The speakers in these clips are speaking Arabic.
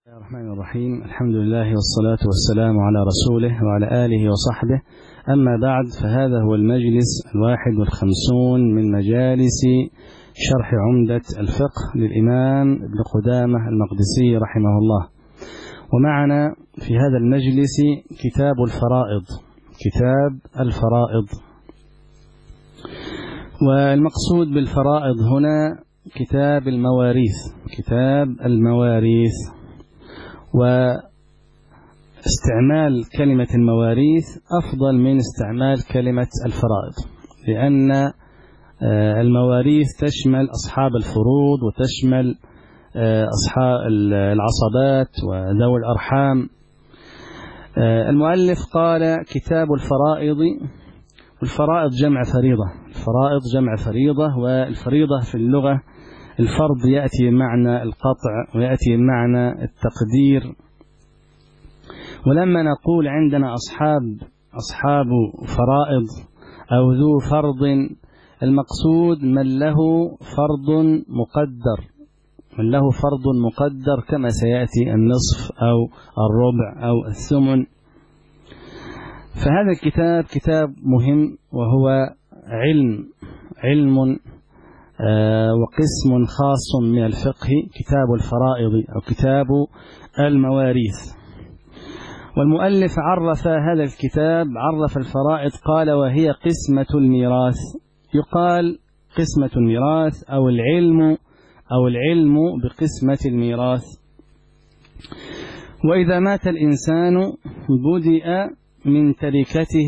بسم الله الرحمن الرحيم. الحمد لله والصلاة والسلام على رسوله وعلى آله وصحبه. أما بعد، فهذا هو المجلس 51 من مجالس شرح عمدة الفقه للإمام ابن قدامة المقدسي رحمه الله. ومعنا في هذا المجلس كتاب الفرائض. والمقصود بالفرائض هنا كتاب المواريث. واستعمال كلمة المواريث أفضل من استعمال كلمة الفرائض، لأن المواريث تشمل أصحاب الفروض وتشمل أصحاب العصبات وذوي الأرحام. المؤلف قال كتاب الفرائض، والفرائض جمع فريضة، والفريضة في اللغة الفرض يأتي بمعنى القطع ويأتي بمعنى التقدير. ولما نقول عندنا أصحاب فرائض أو ذو فرض، المقصود من له فرض مقدر كما سيأتي النصف أو الربع أو الثمن. فهذا الكتاب كتاب مهم، وهو علم وقسم خاص من الفقه، كتاب الفرائض أو كتاب المواريث. والمؤلف عرف هذا الكتاب، عرف الفرائض، قال وهي قسمة الميراث. يقال قسمة الميراث أو العلم بقسمة الميراث. وإذا مات الإنسان بدأ من تركته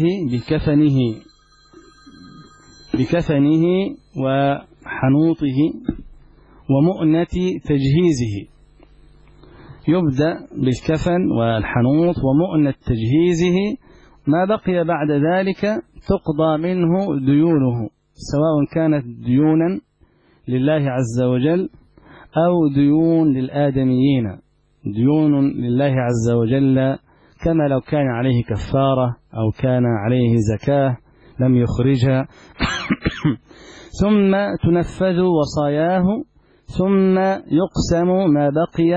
بكفنه وحنوطه ومؤنة تجهيزه. يبدأ بالكفن والحنوط ومؤنة تجهيزه. ما بقي بعد ذلك تقضى منه ديونه، سواء كانت ديونا لله عز وجل أو ديون للآدميين. ديون لله عز وجل كما لو كان عليه كفارة أو كان عليه زكاة لم يخرجها ثم تنفذ وصاياه، ثم يقسم ما بقي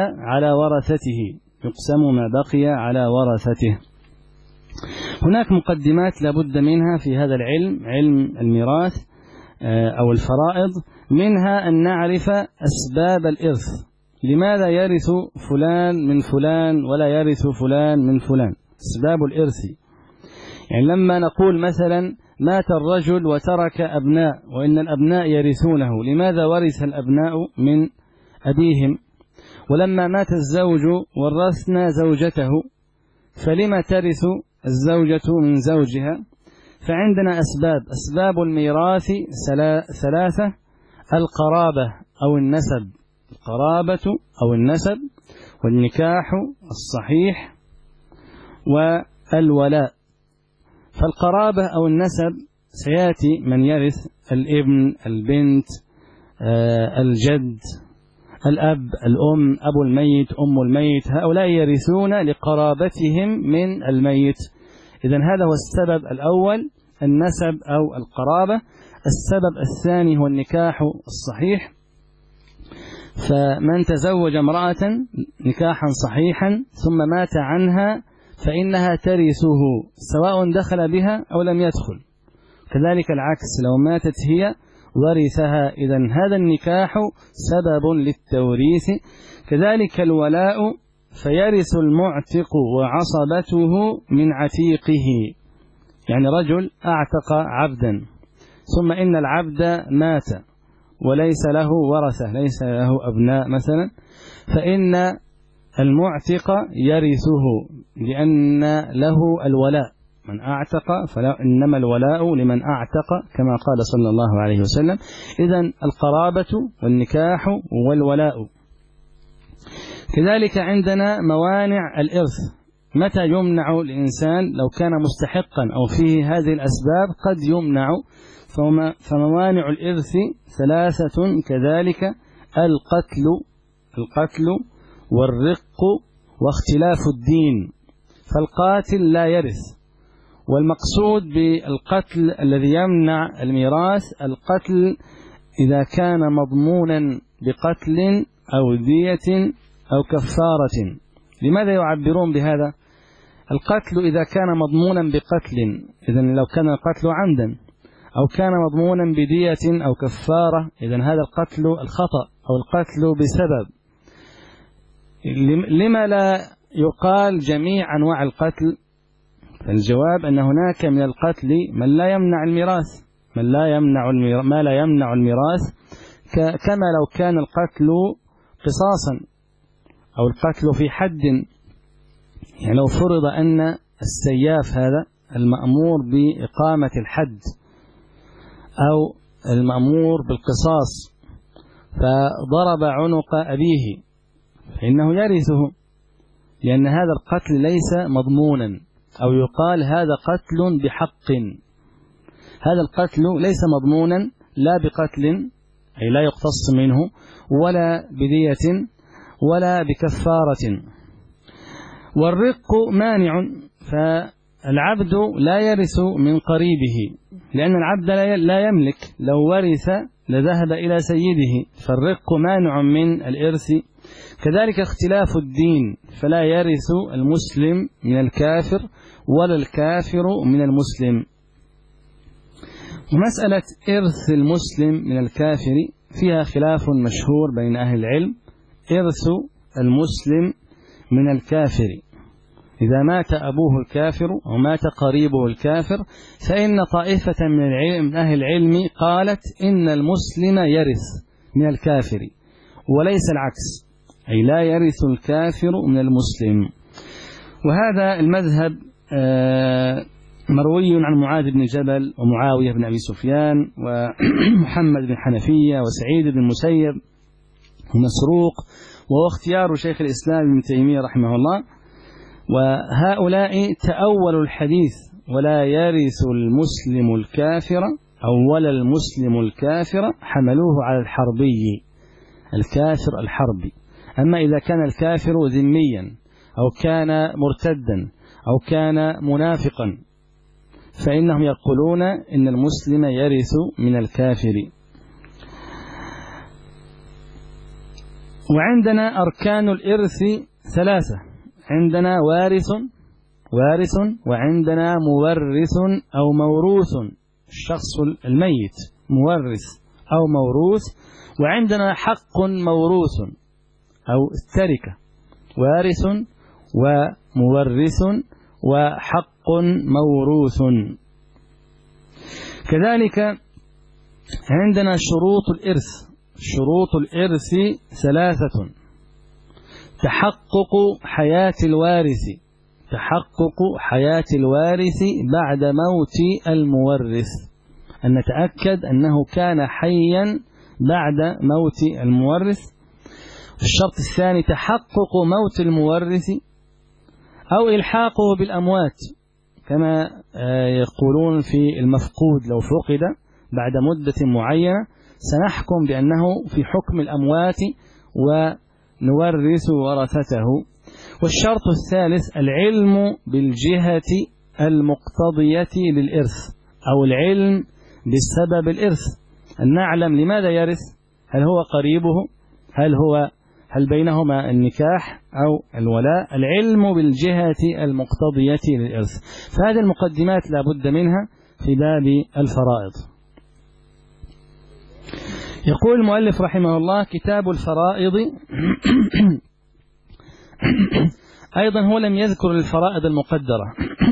على ورثته. هناك مقدمات لابد منها في هذا علم الميراث أو الفرائض. منها أن نعرف أسباب الإرث، لماذا يرث فلان من فلان ولا يرث فلان من فلان، أسباب الإرث. يعني لما نقول مثلا مات الرجل وترك أبناء وإن الأبناء يرثونه، لماذا ورث الأبناء من أبيهم؟ ولما مات الزوج ورثنا زوجته، فلما ترث الزوجة من زوجها؟ فعندنا أسباب الميراث ثلاثة: القرابة أو النسب، والنكاح الصحيح، والولاء. فالقرابة أو النسب سيأتي من يرث: الابن، البنت، الجد، الأب، الأم، أبو الميت، أم الميت، هؤلاء يرثون لقرابتهم من الميت. إذن هذا هو السبب الأول، النسب أو القرابة. السبب الثاني هو النكاح الصحيح، فمن تزوج امرأة نكاحا صحيحا ثم مات عنها فإنها ترثه سواء دخل بها أو لم يدخل. كذلك العكس، لو ماتت هي ورثها. إذن هذا النكاح سبب للتوريث. كذلك الولاء، فيرث المعتق وعصبته من عتيقه. يعني رجل أعتق عبدا ثم إن العبد مات وليس له ورثة، ليس له أبناء مثلا، فإن المعتق يرثه لأن له الولاء. من أعتق فإنما الولاء لمن أعتق كما قال صلى الله عليه وسلم. إذن القرابة والنكاح والولاء. كذلك عندنا موانع الإرث. متى يمنع الإنسان؟ لو كان مستحقا أو فيه هذه الأسباب قد يمنع. فموانع الإرث ثلاثة كذلك: القتل والرق واختلاف الدين. فالقاتل لا يرث. والمقصود بالقتل الذي يمنع الميراث القتل إذا كان مضمونا بقتل أو دية أو كفارة. لماذا يعبرون بهذا؟ القتل إذا كان مضمونا بقتل، إذن لو كان القتل عمدا، أو كان مضمونا بدية أو كفارة، إذن هذا القتل الخطأ أو القتل بسبب. لما لا يقال جميع أنواع القتل؟ فالجواب أن هناك من القتل من لا يمنع الميراث، ما لا يمنع الميراث، كما لو كان القتل قصاصا أو القتل في حد. يعني لو فرض أن السياف هذا المأمور بإقامة الحد أو المأمور بالقصاص فضرب عنق أبيه فإنه يرثه، لأن هذا القتل ليس مضمونا، أو يقال هذا قتل بحق. هذا القتل ليس مضمونا لا بقتل، أي لا يقتص منه، ولا بدية، ولا بكفارة. والرق مانع، فالعبد لا يرث من قريبه، لأن العبد لا يملك، لو ورث لذهب إلى سيده، فالرق مانع من الإرث. كذلك اختلاف الدين، فلا يرث المسلم من الكافر ولا الكافر من المسلم. ومسألة إرث المسلم من الكافر فيها خلاف مشهور بين أهل العلم. إرث المسلم من الكافر إذا مات أبوه الكافر أو مات قريبه الكافر، فإن طائفة من أهل العلم قالت إن المسلم يرث من الكافر وليس العكس، أي لا يرث الكافر من المسلم. وهذا المذهب مروي عن معاذ بن جبل ومعاوية بن أبي سفيان ومحمد بن حنفية وسعيد بن المسيب ومسروق، وهو اختيار شيخ الإسلام ابن تيمية رحمه الله. وهؤلاء تأولوا الحديث ولا يرث المسلم الكافر أو ولا المسلم الكافر، حملوه على الحربي، الكافر الحربي. أما إذا كان الكافر ذميا أو كان مرتدا أو كان منافقا فإنهم يقولون إن المسلم يرث من الكافر. وعندنا أركان الإرث ثلاثة، عندنا وارث وعندنا مورث أو موروث، الشخص الميت مورث أو موروث، وعندنا حق موروث أو التركة، وارث ومورث وحق موروث. كذلك عندنا شروط الإرث. شروط الإرث ثلاثة: تحقق حياة الوارث بعد موت المورث، أن نتأكد أنه كان حيا بعد موت المورث. الشرط الثاني تحقق موت المورث أو إلحاقه بالأموات، كما يقولون في المفقود لو فقد بعد مدة معينة سنحكم بأنه في حكم الأموات ونورث ورثته. والشرط الثالث العلم بالجهة المقتضية للإرث، أو العلم بسبب الإرث، أن نعلم لماذا يرث، هل هو قريبه، هل بينهما النكاح أو الولاء، العلم بالجهة المقتضية للإرث. فهذه المقدمات لا بد منها في باب الفرائض. يقول المؤلف رحمه الله: كتاب الفرائض. أيضا هو لم يذكر الفرائض المقدرة.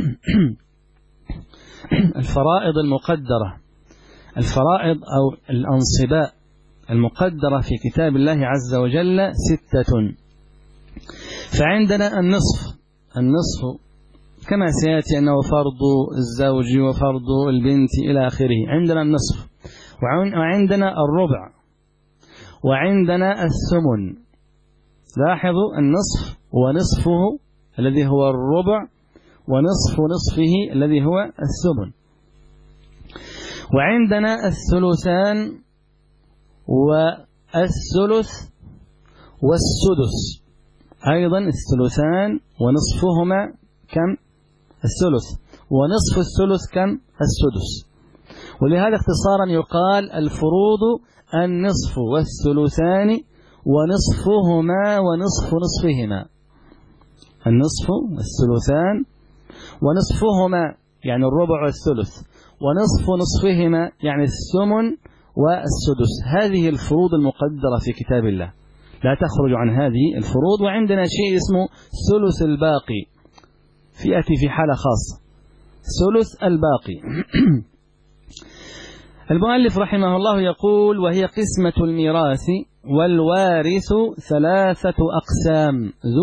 الفرائض أو الأنصباء المقدرة في كتاب الله عز وجل 6. فعندنا النصف كما سيأتي أنه فرض الزوج وفرض البنت إلى آخره. عندنا النصف، وعندنا الربع، وعندنا الثمن. لاحظوا النصف ونصفه الذي هو الربع، ونصف نصفه الذي هو الثمن. وعندنا الثلثان والثلث والسدس. أيضا الثلثان ونصفهما كم؟ الثلث، ونصف الثلث كم؟ السدس. ولهذا اختصارا يقال الفروض النصف والثلثان ونصفهما ونصف نصفهما. النصف والثلثان ونصفهما يعني الربع والثلث، ونصف نصفهما يعني الثمن والسدس. هذه الفروض المقدرة في كتاب الله لا تخرج عن هذه الفروض. وعندنا شيء اسمه ثلث الباقي، يأتي في حالة خاصة، ثلث الباقي. المؤلف رحمه الله يقول: وهي قسمة الميراث والوارث ثلاثة أقسام: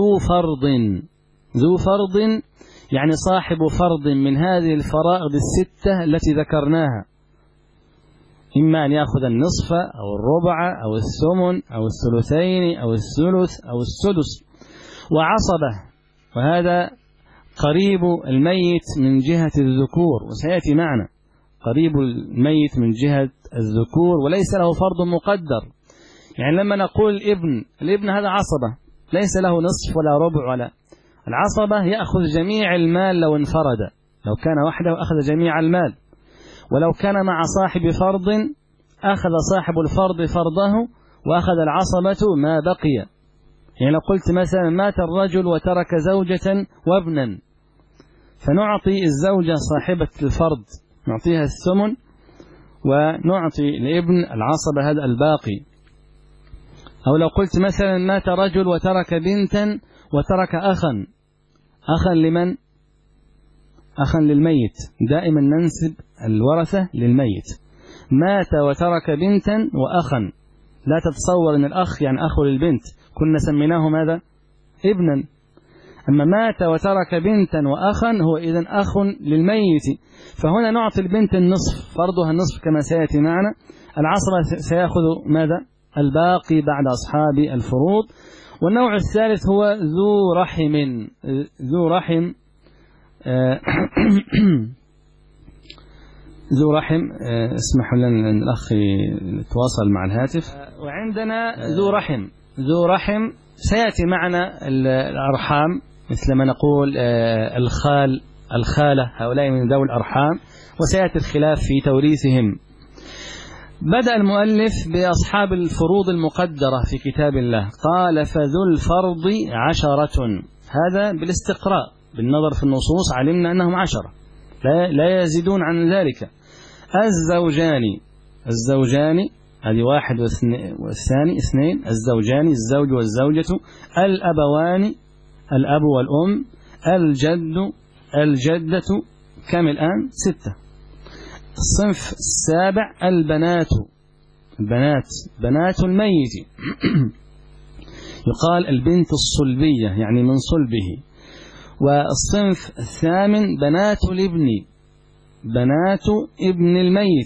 ذو فرض يعني صاحب فرض من هذه الفرائض الستة التي ذكرناها، إما أن يأخذ النصف أو الربع أو الثمن أو الثلثين أو الثلث أو السدس. وعصبة، وهذا قريب الميت من جهة الذكور، وسيأتي معنا قريب الميت من جهة الذكور وليس له فرض مقدر. يعني لما نقول الابن هذا عصبة ليس له نصف ولا ربع ولا، العصبة يأخذ جميع المال لو انفرد، لو كان وحده أخذ جميع المال، ولو كان مع صاحب فرض أخذ صاحب الفرض فرضه وأخذ العصبة ما بقي. يعني لو قلت مثلا مات الرجل وترك زوجة وابنا، فنعطي الزوجة صاحبة الفرض نعطيها الثمن، ونعطي الابن العصبة هذا الباقي. أو لو قلت مثلا مات رجل وترك بنتا وترك أخا لمن؟ أخا للميت، دائما ننسب الورثة للميت. مات وترك بنتا وأخا، لا تتصور أن الأخ يعني أخو للبنت، كنا سميناه ماذا؟ ابنا. أما مات وترك بنتا وأخا هو إذن أخ للميت، فهنا نعطي البنت النصف، فرضها النصف كما سيأتي معنا. العصبة سيأخذ ماذا؟ الباقي بعد أصحاب الفروض. والنوع الثالث هو ذو رحم ذو رحم. اسمحوا لنا أن الأخ يتواصل مع الهاتف. وعندنا ذو رحم سيأتي معنا الأرحام، مثل ما نقول الخالة، هؤلاء من ذوي الأرحام، وسيأتي الخلاف في توريثهم. بدأ المؤلف بأصحاب الفروض المقدرة في كتاب الله، قال: فذو الفرض 10. هذا بالاستقراء، بالنظر في النصوص علمنا أنهم 10 لا يزيدون عن ذلك. الزوجان هذه 1 والثاني 2، الزوجان الزوج والزوجة، الأبوان الأب والأم، الجدة كم الآن؟ 6. الصنف السابع بنات الميت يقال البنت الصلبية يعني من صلبه. والصنف الثامن بنات ابن الميت.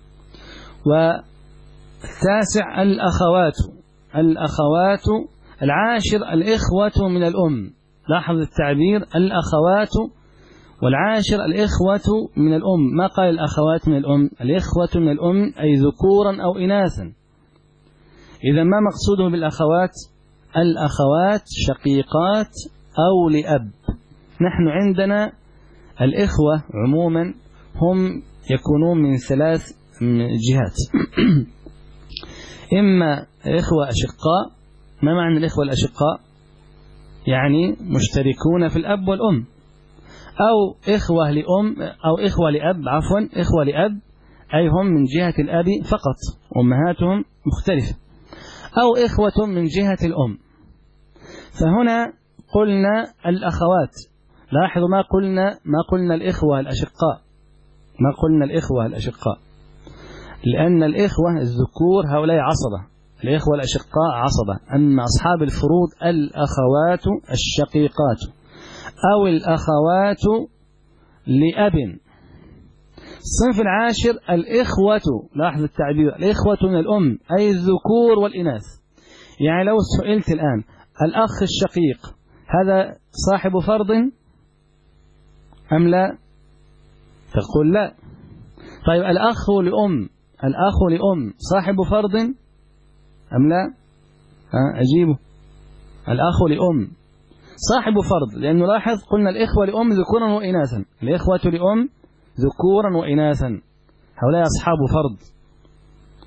والتاسع الأخوات. العاشر الإخوة من الأم، لاحظ التعبير الأخوات، والعاشر الإخوة من الأم، ما قال الأخوات من الأم، الإخوة من الأم أي ذكورا أو إناثا. إذا ما مقصوده بالأخوات؟ الأخوات شقيقات أو لأب. نحن عندنا الإخوة عموما هم يكونون من 3 جهات. إما إخوة أشقاء. ما معنى الإخوة الأشقاء؟ يعني مشتركون في الأب والأم. أو إخوة لأم أو إخوة لأب، إخوة لأب أي هم من جهة الأب فقط، أمهاتهم مختلفة. أو إخوة من جهة الأم. فهنا قلنا الأخوات، لاحظوا ما قلنا الإخوة الأشقاء، لأن الإخوة الذكور هؤلاء عصبة، الإخوة الأشقاء عصبة. أما أصحاب الفروض الأخوات الشقيقات أو الأخوات لأب. الصنف العاشر الإخوة، لاحظ التعبير، الإخوة من الأم أي الذكور والإناث. يعني لو سئلت الآن الأخ الشقيق هذا صاحب فرض أم لا؟ تقول لا. طيب الأخ لأم صاحب فرض أم لا؟ أجيبه. الأخ لأم صاحب فرض، لأنه لاحظ قلنا الإخوة لأم ذكورا وإناثا، الإخوة لأم ذكورا وإناثا، هؤلاء أصحاب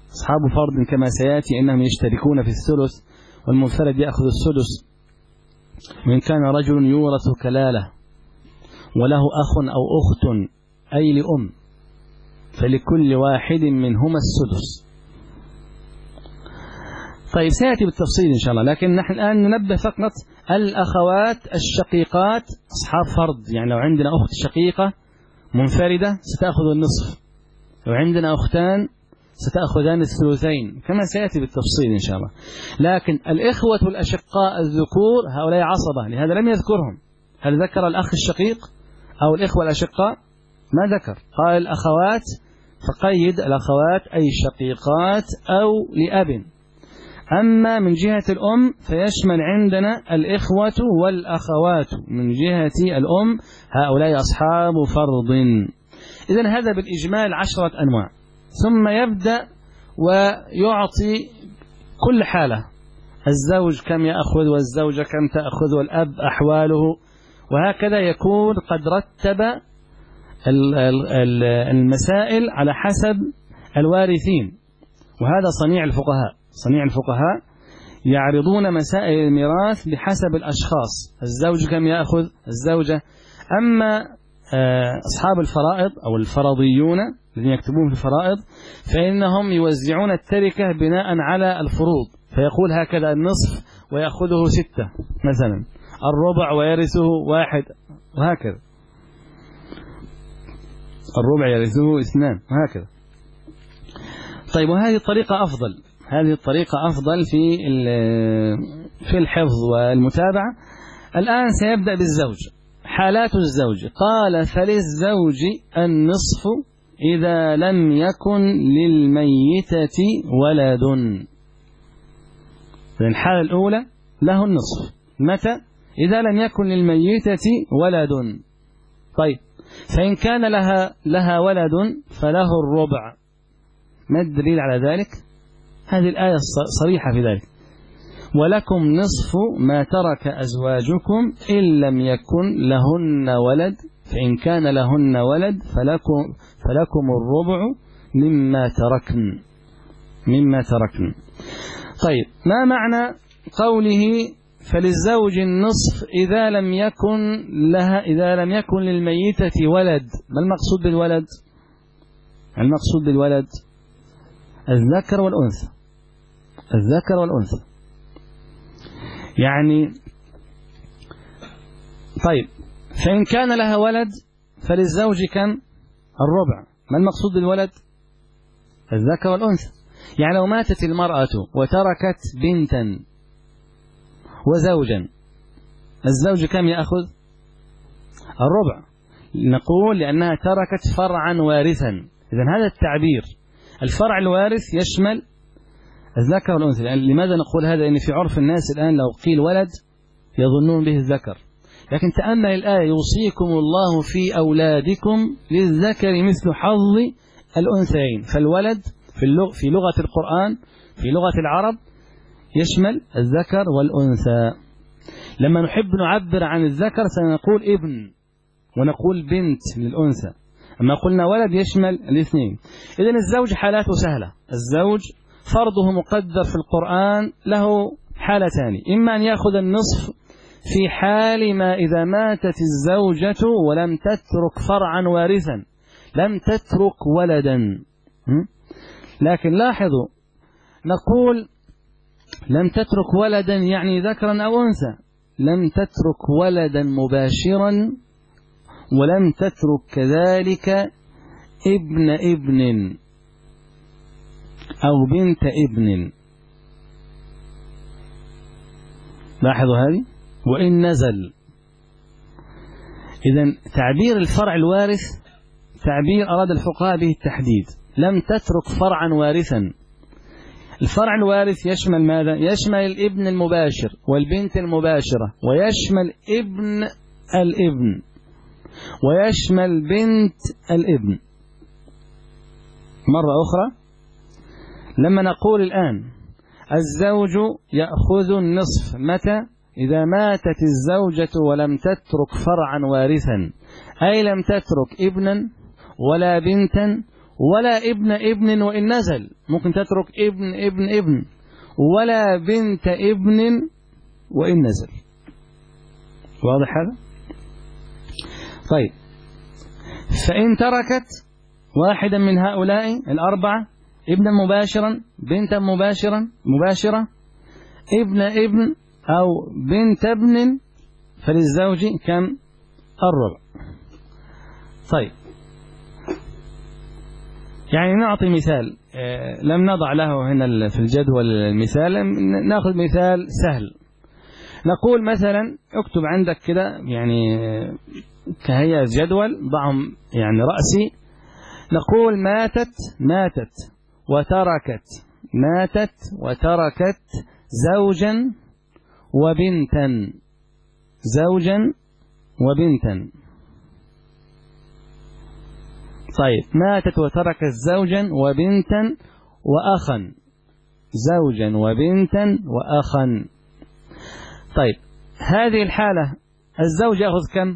فرض كما سيأتي، إنهم يشتركون في الثلث، والمنفرد يأخذ السدس. وإن كان رجل يورث كلالة وله أخ أو أخت أي لأم فلكل واحد منهما السدس. طيب سيأتي بالتفصيل إن شاء الله، لكن نحن الآن ننبه فقط الأخوات الشقيقات أصحاب فرض. يعني لو عندنا أخت شقيقة منفردة ستأخذ النصف، لو عندنا أختان ستأخذان الثلثين، كما سيأتي بالتفصيل إن شاء الله. لكن الإخوة الأشقاء الذكور هؤلاء عصبة، لهذا لم يذكرهم. هل ذكر الأخ الشقيق أو الإخوة الأشقاء؟ ما ذكر، قال الأخوات، فقيد الأخوات أي شقيقات أو لأب. أما من جهة الأم فيشمل عندنا الإخوة والأخوات من جهة الأم، هؤلاء أصحاب فرض. إذن هذا بالإجمال 10 أنواع، ثم يبدأ ويعطي كل حالة، الزوج كم يأخذ والزوجة كم تأخذ والأب أحواله، وهكذا يكون قد رتب المسائل على حسب الوارثين. وهذا صنيع الفقهاء، صنيع الفقهاء يعرضون مسائل الميراث بحسب الأشخاص، الزوج كم يأخذ، الزوجة. أما أصحاب الفرائض أو الفرضيون الذين يكتبون في الفرائض فإنهم يوزعون التركة بناء على الفروض، فيقول هكذا النصف ويأخذه 6 مثلا، الربع ويرثه 1 وهكذا، الربع يرثه 2 وهكذا. طيب وهذه الطريقة أفضل، هذه الطريقة أفضل في الحفظ والمتابعة. الآن سيبدأ بالزوج. حالات الزوج، قال فللزوج النصف إذا لم يكن للميتة ولد. الحالة الأولى له النصف، متى؟ إذا لم يكن للميتة ولد. طيب فإن كان لها ولد فله الربع. ما الدليل على ذلك؟ هذه الآية صريحة في ذلك، ولكم نصف ما ترك أزواجكم إن لم يكن لهن ولد، فإن كان لهن ولد فلكم الربع مما تركن. طيب ما معنى قوله فللزوج النصف إذا لم يكن للميتة ولد؟ ما المقصود بالولد؟ المقصود بالولد الذكر والأنثى، الذكر والأنثى يعني. طيب فإن كان لها ولد فللزوج كم؟ الربع. ما المقصود بالولد؟ الذكر والأنثى. يعني لو ماتت المرأة وتركت بنتا وزوجا، الزوج كم يأخذ؟ الربع. نقول لأنها تركت فرعا وارثا. إذن هذا التعبير الفرع الوارث يشمل الذكر والأنثى. لماذا نقول هذا؟ إن في عرف الناس الآن لو قيل ولد يظنون به الذكر، لكن تأمل الآية يوصيكم الله في أولادكم للذكر مثل حظ الأنثيين. فالولد في لغة القرآن في لغة العرب يشمل الذكر والأنثى. لما نحب نعبر عن الذكر سنقول ابن ونقول بنت للأنثى، أما قلنا ولد يشمل الاثنين. إذن الزوج حالاته سهلة. الزوج فرضه مقدر في القرآن له حالتان، إما أن يأخذ النصف في حال ما إذا ماتت الزوجة ولم تترك فرعا وارثا، لم تترك ولدا. لكن لاحظوا نقول لم تترك ولدا يعني ذكرا أو أنثى، لم تترك ولدا مباشرا ولم تترك كذلك ابن أو بنت ابن. لاحظوا هذه. وإن نزل، إذن تعبير الفرع الوارث تعبير أراد الفقهاء به التحديد. لم تترك فرعا وارثا. الفرع الوارث يشمل ماذا؟ يشمل الابن المباشر والبنت المباشرة، ويشمل ابن الابن، ويشمل بنت الابن. مرة أخرى، لما نقول الآن الزوج يأخذ النصف متى؟ إذا ماتت الزوجة ولم تترك فرعا وارثا، أي لم تترك ابنا ولا بنتا ولا ابن وإن نزل، ممكن تترك ابن ولا بنت ابن وإن نزل. واضح هذا؟ طيب، فإن تركت واحدا من هؤلاء الأربعة، ابنا مباشرا، بنتا مباشرة، ابن أو بنت ابن، فللزوج كم؟ الربع. طيب، يعني نعطي مثال، لم نضع له هنا في الجدول المثال، نأخذ مثال سهل. نقول مثلا اكتب عندك كده يعني كهيئة جدول، ضعهم يعني رأسي. نقول ماتت وتركت زوجا وبنتا. طيب، ماتت وتركت زوجا وبنتا وأخا، زوجا وبنتا وأخا. طيب، هذه الحالة الزوج يأخذ كم؟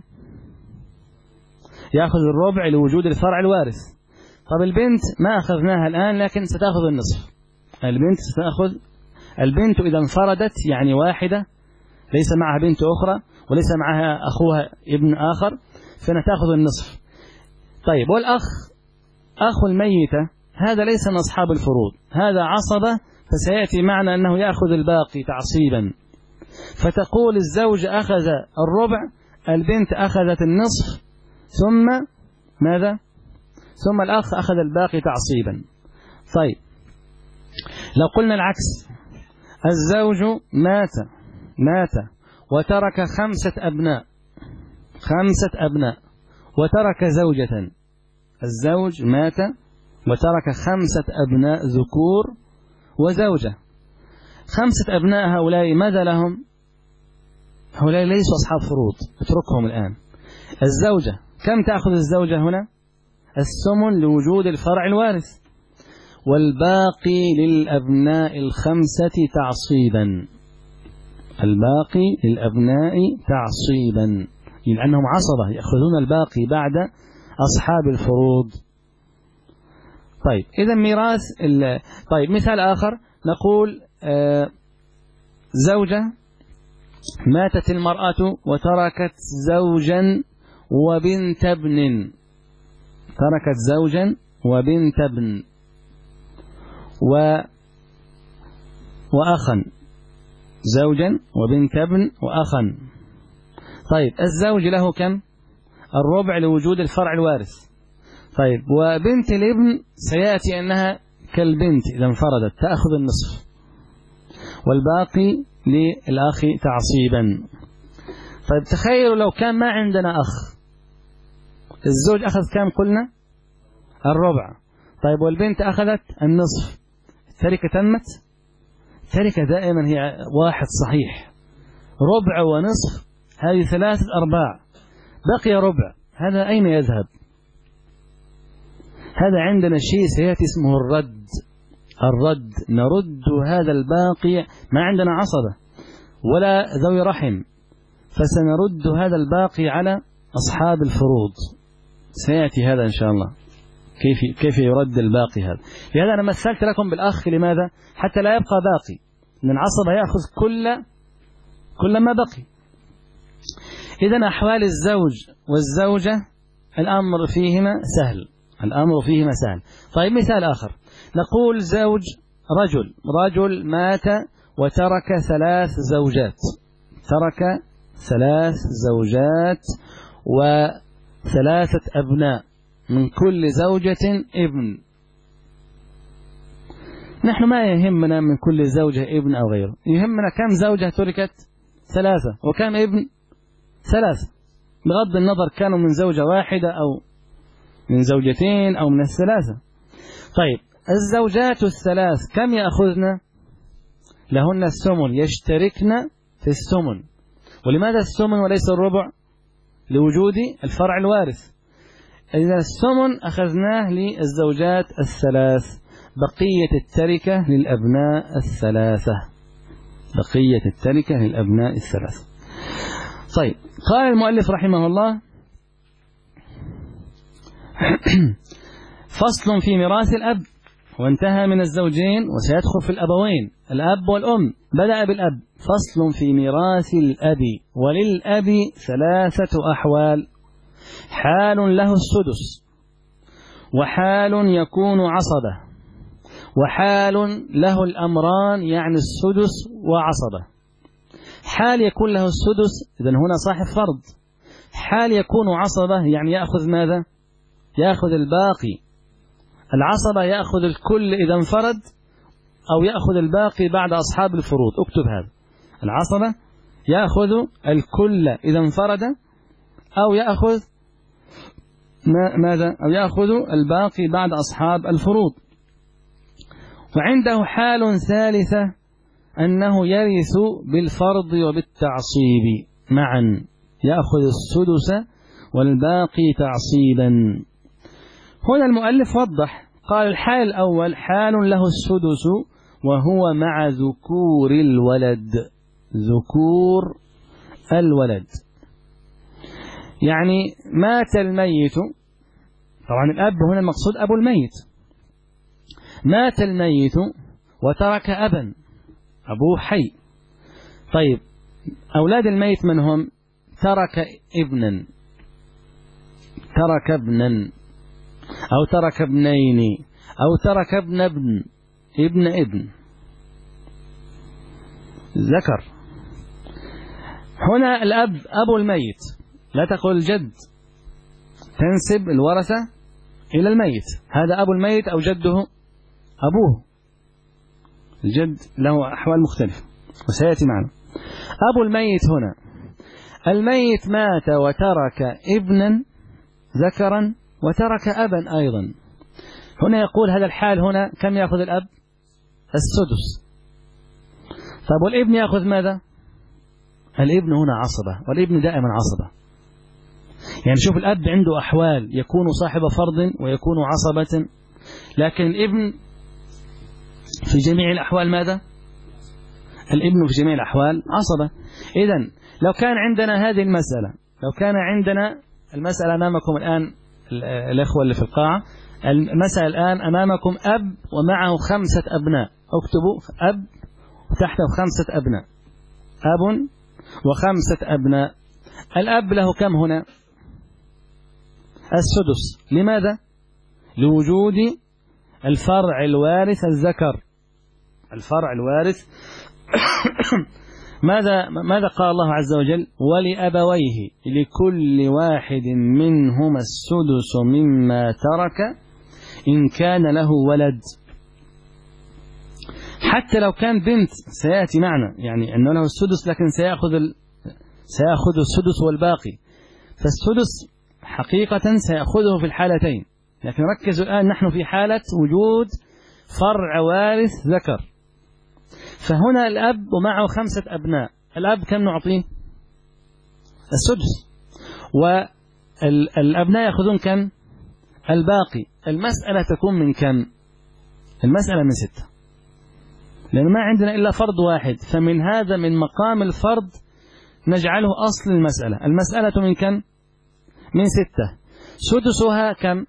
يأخذ الربع لوجود الفرع الوارث. طب البنت ما أخذناها الآن، لكن ستأخذ النصف. البنت إذا انفردت يعني واحدة، ليس معها بنت أخرى وليس معها أخوها ابن آخر، فنتأخذ النصف. طيب، والأخ، أخو الميتة، هذا ليس من أصحاب الفروض، هذا عصبة، فسيأتي معنا أنه يأخذ الباقي تعصيبا. فتقول الزوج أخذ الربع، البنت أخذت النصف، ثم ماذا؟ ثم الأخ أخذ الباقي تعصيبا. طيب، لو قلنا العكس، الزوج مات وترك 5 أبناء وترك زوجة. الزوج مات وترك 5 أبناء ذكور وزوجة. 5 أبناء هؤلاء ماذا لهم؟ هؤلاء ليسوا أصحاب فروض، اتركهم الآن. الزوجة كم تأخذ الزوجة هنا؟ الثمن لوجود الفرع الوارث، والباقي للأبناء 5 تعصيبا. لأنهم عصبة يأخذون الباقي بعد أصحاب الفروض. طيب، إذا ميراث طيب، مثال آخر، نقول زوجة، ماتت المرأة وتركت زوجا وبنت ابن، وأخا، زوجا وبنت ابن وأخا. طيب، الزوج له كم؟ الربع لوجود الفرع الوارث. طيب، وبنت الابن سيأتي أنها كالبنت إذا انفردت، تأخذ النصف، والباقي للأخ تعصيبا. طيب، تخيلوا لو كان ما عندنا أخ، الزوج أخذ كم قلنا؟ الربع. طيب، والبنت أخذت النصف، التركة تمت؟ التركة دائما هي واحد صحيح، ربع ونصف، هذه 3 أرباع، بقي ربع، هذا أين يذهب؟ هذا عندنا شيء سيأتي اسمه الرد، نرد هذا الباقي، ما عندنا عصبة ولا ذوي رحم، فسنرد هذا الباقي على أصحاب الفروض. سيأتي هذا إن شاء الله كيف يرد الباقي هذا. لهذا أنا مثلت لكم بالأخ، لماذا؟ حتى لا يبقى باقي، لأن العصبة يأخذ كل ما بقي. إذن أحوال الزوج والزوجة الأمر فيهما سهل. طيب، مثال آخر، نقول زوج، رجل مات وترك 3 زوجات، و3 أبناء، من كل زوجة ابن. نحن ما يهمنا من كل زوجة ابن أو غيره، يهمنا كم زوجة تركت؟ 3، وكم ابن؟ 3، بغض النظر كانوا من زوجة واحدة أو من زوجتين أو من الثلاثة. طيب، الزوجات 3 كم يأخذن؟ لهن الثمن، يشتركن في الثمن. ولماذا الثمن وليس الربع؟ لوجود الفرع الوارث. إذا الثمن أخذناه للزوجات 3، بقية التركة للأبناء 3. طيب، قال المؤلف رحمه الله: فصل في ميراث الأب. وانتهى من الزوجين وسيدخل في الأبوين الأب والأم. بدأ بالأب. فصل في ميراث الأب. وللأب 3 أحوال: حال له السدس، وحال يكون عصبة، وحال له الأمران يعني السدس وعصبة. حال يكون له السدس إذن هنا صاحب فرض. حال يكون عصبة يعني يأخذ ماذا؟ يأخذ الباقي. العصبة يأخذ الكل إذا انفرد، أو يأخذ الباقي بعد أصحاب الفروض. اكتب هذا: العصبة يأخذ الكل إذا انفرد، أو يأخذ ماذا؟ أو يأخذ الباقي بعد أصحاب الفروض. وعنده حال ثالثة أنه يرث بالفرض وبالتعصيب معا، يأخذ السدس والباقي تعصيبا. هنا المؤلف وضح، قال: الحال الأول حال له السدس وهو مع ذكور الولد. ذكور الولد يعني مات الميت، طبعا الأب هنا المقصود أبو الميت. مات الميت وترك أبا، أبوه حي. طيب أولاد الميت من هم؟ ترك ابنا، ترك ابنا، أو ترك ابنين، أو ترك ابن ابن ذكر. هنا الأب أبو الميت، لا تقول الجد، تنسب الورثة إلى الميت. هذا أبو الميت أو جده أبوه. الجد له أحوال مختلفة وسيأتي معنا. أبو الميت هنا، الميت مات وترك ابنا ذكرا وترك أبا أيضا. هنا يقول هذا الحال هنا كم يأخذ الأب؟ السدس. طب والابن يأخذ ماذا؟ الابن هنا عصبة، والابن دائما عصبة. يعني شوف الأب عنده أحوال، يكون صاحب فرض ويكون عصبة، لكن الابن في جميع الأحوال ماذا؟ الابن في جميع الأحوال عصبة. إذن لو كان عندنا هذه المسألة، لو كان عندنا المسألة أمامكم الآن الأخوة اللي في القاعة، المسألة الآن أمامكم أب ومعه 5 أبناء. اكتبوا أب وتحته 5 أبناء، أب و5 أبناء. الأب له كم هنا؟ السدس. لماذا؟ لوجود الفرع الوارث الذكر. الفرع الوارث ماذا قال الله عز وجل؟ ولأبويه لكل واحد منهما السدس مما ترك إن كان له ولد. حتى لو كان بنت سيأتي معنا، يعني أنه له السدس لكن سيأخذ السدس والباقي. فالسدس حقيقة سيأخذه في الحالتين، لكن ركزوا الآن نحن في حالة وجود فرع وارث ذكر. فهنا الأب ومعه 5 أبناء. الأب كم نعطيه؟ السدس، والأبناء يأخذون كم؟ الباقي. المسألة تكون من كم؟ المسألة من 6، لأن ما عندنا إلا فرض واحد، فمن هذا من مقام الفرض نجعله أصل المسألة. المسألة من كم؟ من 6. سدسها كم؟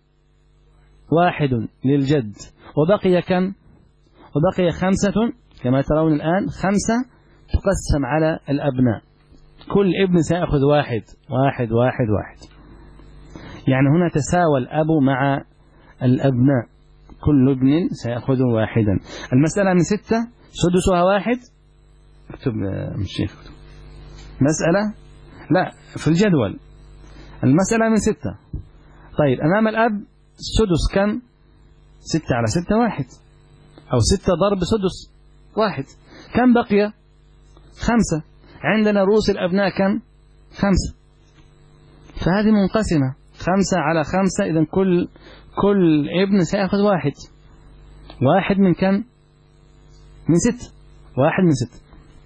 1 للجد، وبقي كم؟ وبقي 5 كما ترون الآن. 5 تقسم على الأبناء، كل ابن سيأخذ 1 1 1 1. يعني هنا تساوى الأب مع الأبناء، كل ابن سيأخذ 1. المسألة من 6 سدسها 1. اكتب الشيخ مسألة، لا في الجدول المسألة من 6. طيب أمام الأب السدس كم؟ 6 على 6 1، أو 6 ضرب سدس 1. كم بقي؟ 5. عندنا رؤوس الأبناء كم؟ 5. فهذه منقسمة 5 على 5. إذن كل ابن سيأخذ 1. 1 من كم؟ من 6. 1 من 6.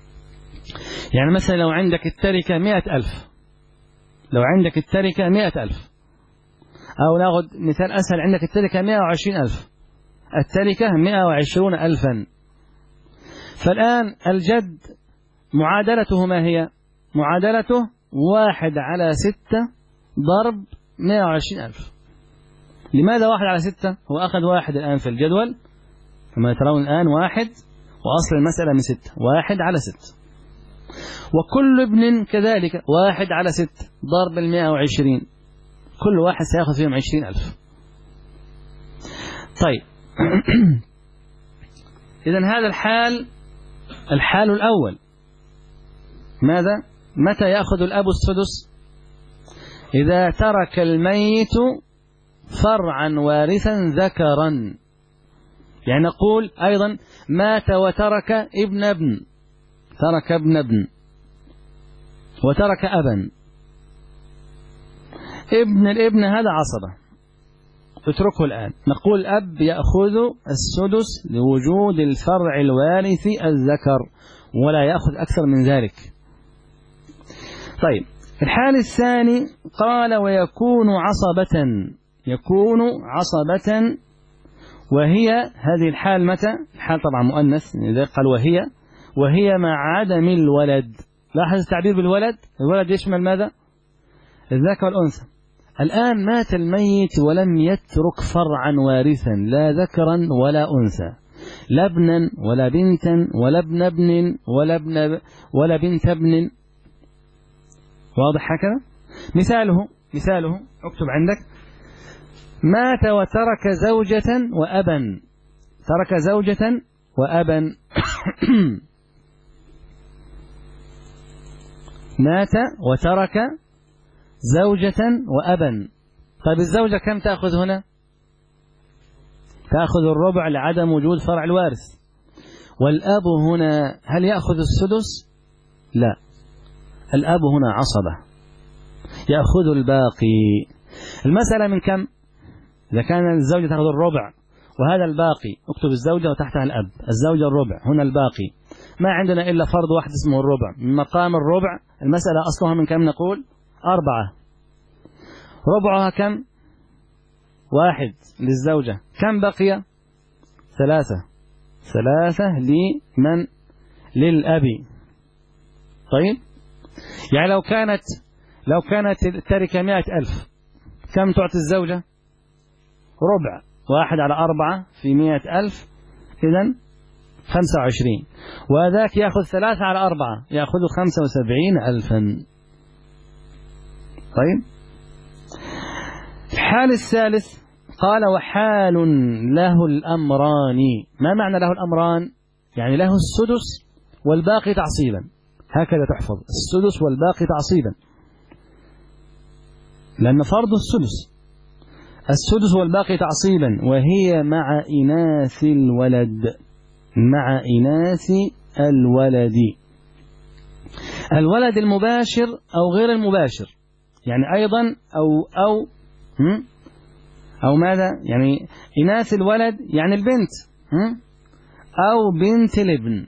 يعني مثلا لو عندك التركة 100,000، لو عندك التركة 100,000، أو ناخذ مثال أسهل، عندك التركة 120,000، التركة 120,000. فالآن الجد معادلته ما هي؟ معادلته 1 على 6 ضرب 120,000. لماذا 1 على 6؟ هو أخذ 1 الآن في الجدول، كما ترون الآن 1 وأصل المسألة من 6، 1/6. وكل ابن كذلك 1/6 ضرب 120، كل واحد سيأخذ فيهم 20,000. طيب إذن هذا الحال الأول. ماذا؟ متى يأخذ الأب السدس؟ إذا ترك الميت فرعا وارثا ذكرا. يعني نقول أيضا مات وترك ابن، ترك ابن وترك أبا. ابن هذا عصبة، اتركه الآن. نقول الأب يأخذ السدس لوجود الفرع الوارث الذكر، ولا يأخذ أكثر من ذلك. طيب الحال الثاني قال ويكون عصبة، وهي هذه الحال متى؟ الحال طبعا مؤنث، لذلك قال وهي مع عدم الولد. لاحظ التعبير بالولد، الولد يشمل ماذا؟ الذكر والأنثى. الآن مات الميت ولم يترك فرعا وارثا، لا ذكرا ولا أنثى، لا ابنا ولا بنتا ولا ابن ابن ولا بنت ابن. واضح هكذا؟ مثاله اكتب عندك: مات وترك زوجة وأبا، ترك زوجة وأبا. مات وترك زوجة وأبا. طيب الزوجة كم تأخذ هنا؟ تأخذ الربع لعدم وجود فرع الوارث. والأب هنا هل يأخذ السدس؟ لا، الأب هنا عصبة، يأخذ الباقي. المسألة من كم؟ إذا كان الزوجة تأخذ الربع وهذا الباقي، اكتب الزوجة وتحتها الأب، الزوجة الربع، هنا الباقي. ما عندنا إلا فرض واحد اسمه الربع، من مقام الربع. المسألة أصلها من كم نقول؟ 4. ربعها كم؟ 1 للزوجة. كم بقي؟ 3 لمن؟ للأب. طيب يعني لو كانت التركة 100,000، كم تعطي الزوجة؟ ربع، 1/4 في 100,000، إذن 25. وذاك يأخذ 3/4، يأخذ 75,000. طيب الحال الثالث قال وحال له الأمران. ما معنى له الأمران؟ يعني له السدس والباقي تعصيبا، هكذا تحفظ: السدس والباقي تعصيبا، لأن فرض السدس والباقي تعصيبا. وهي مع إناث الولد، مع إناث الولد المباشر أو غير المباشر، يعني أيضا أو ماذا؟ يعني إناث الولد يعني البنت، أو بنت الابن،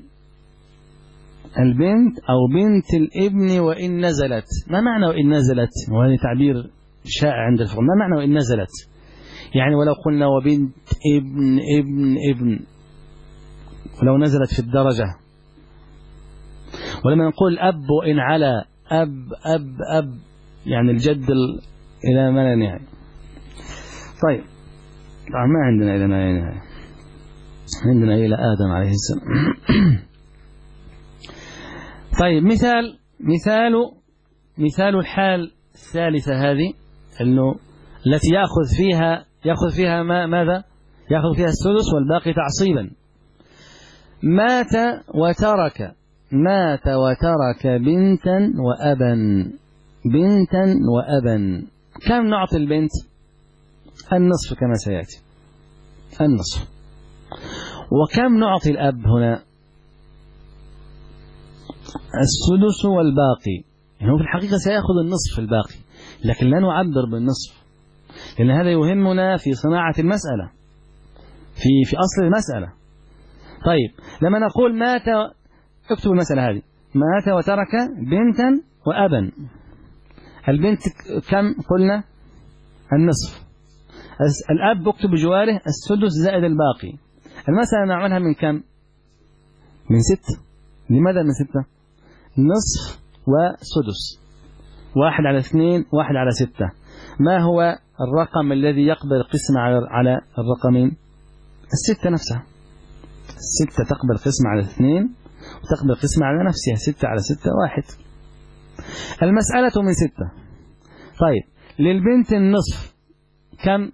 البنت أو بنت الابن وإن نزلت. ما معنى وإن نزلت؟ وهذا تعبير شائع عند الفقهاء. ما معنى وإن نزلت؟ يعني ولو قلنا وبنت ابن ولو نزلت في الدرجة. ولما نقول أب وإن على، أب يعني الجد إلى ما لا نهاية. طيب طبعا ما عندنا إلى ما لا نهاية، عندنا إلى آدم عليه السلام. طيب مثال الحال الثالثة هذه، أنه التي يأخذ فيها ماذا؟ يأخذ فيها السدس والباقي تعصيبا. مات وترك بنتا وأبا. كم نعطي البنت؟ النصف كما سيأتي، النصف. وكم نعطي الأب هنا؟ السدس والباقي. يعني هو في الحقيقة سيأخذ النصف الباقي، لكن لا نعبر بالنصف، لأن هذا يهمنا في صناعة المسألة، في أصل المسألة. طيب لما نقول مات، اكتب المسألة هذه: مات وترك بنتا وأبا. البنت كم قلنا؟ النصف. الأب اكتب بجواره السدس زائد الباقي. المسألة نعملها من كم؟ من 6. لماذا من 6؟ نصف وسدس، 1/2، 1/6. ما هو الرقم الذي يقبل القسمة على الرقمين؟ 6 نفسها. 6 تقبل قسمة على 2 وتقبل قسمة على نفسها. 6 على 6 1. المسألة من 6. طيب للبنت النصف كم؟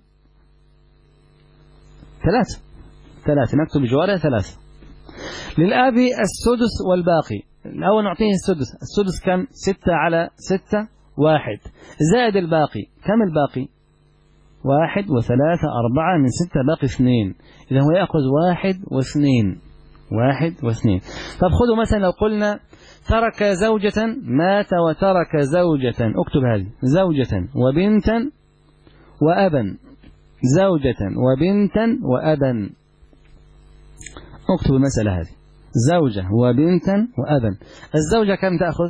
3 نكتب بجوارها 3. للأب السدس والباقي. الأول نعطيه السدس كم؟ 6 على 6 1 زائد الباقي. كم الباقي؟ 1 و3 4 من 6 باقي 2. إذا هو يأخذ 1 و2. 1 و2. طب خذوا مثلا لو قلنا ترك زوجة، مات وترك زوجة. اكتب هذه زوجة وبنتا وأبا. زوجة وبنتا وأبا. اكتب المسألة هذه زوجة وبنتا وأبا. الزوجة كم تأخذ؟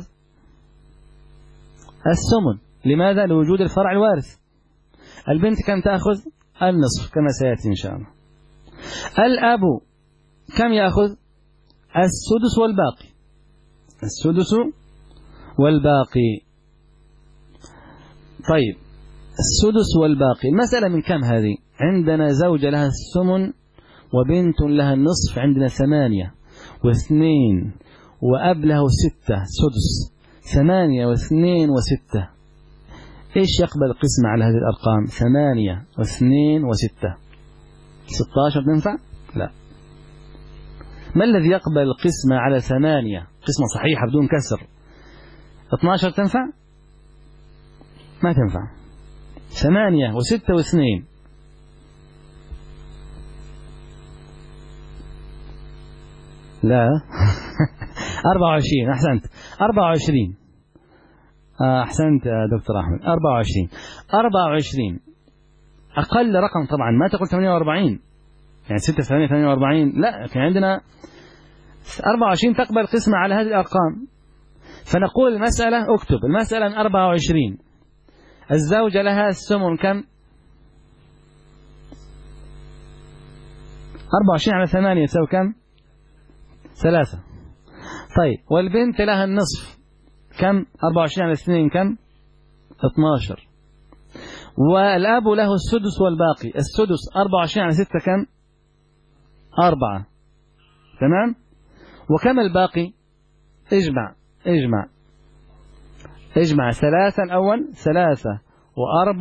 الثمن. لماذا؟ لوجود الفرع الوارث. البنت كم تأخذ؟ النصف كما سيأتي إن شاء الله. الأب كم يأخذ؟ السدس والباقي. السدس والباقي. طيب السدس والباقي. المسألة من كم هذه؟ عندنا زوجة لها الثمن وبنت لها النصف. عندنا 8 و2 وأب له 6 سدس. 8 و2 و6. إيش يقبل القسمة على هذه الأرقام؟ 8 و2 و6. 16 تنفع؟ لا. ما الذي يقبل القسمة على 8 قسمة صحيحة بدون كسر؟ 12 تنفع؟ ما تنفع. 8 و6 و2. لا 24. أحسنت 24. أحسنت يا دكتور أحمد. 24 أقل رقم طبعا. ما تقول 48 يعني 6 8 48. لا كان عندنا 24 تقبل قسمة على هذه الأرقام. فنقول المسألة اكتب المسألة من 24. الزوجة لها الثمن كم؟ 24 على 8 يساوي كم؟ 3. طيب والبنت لها النصف كم؟ 24 على 2 كم؟ 12. والأب له السدس والباقي. السدس 24 على 6 كم؟ 4. تمام. وكم الباقي؟ اجمع 3 الأول 3 و4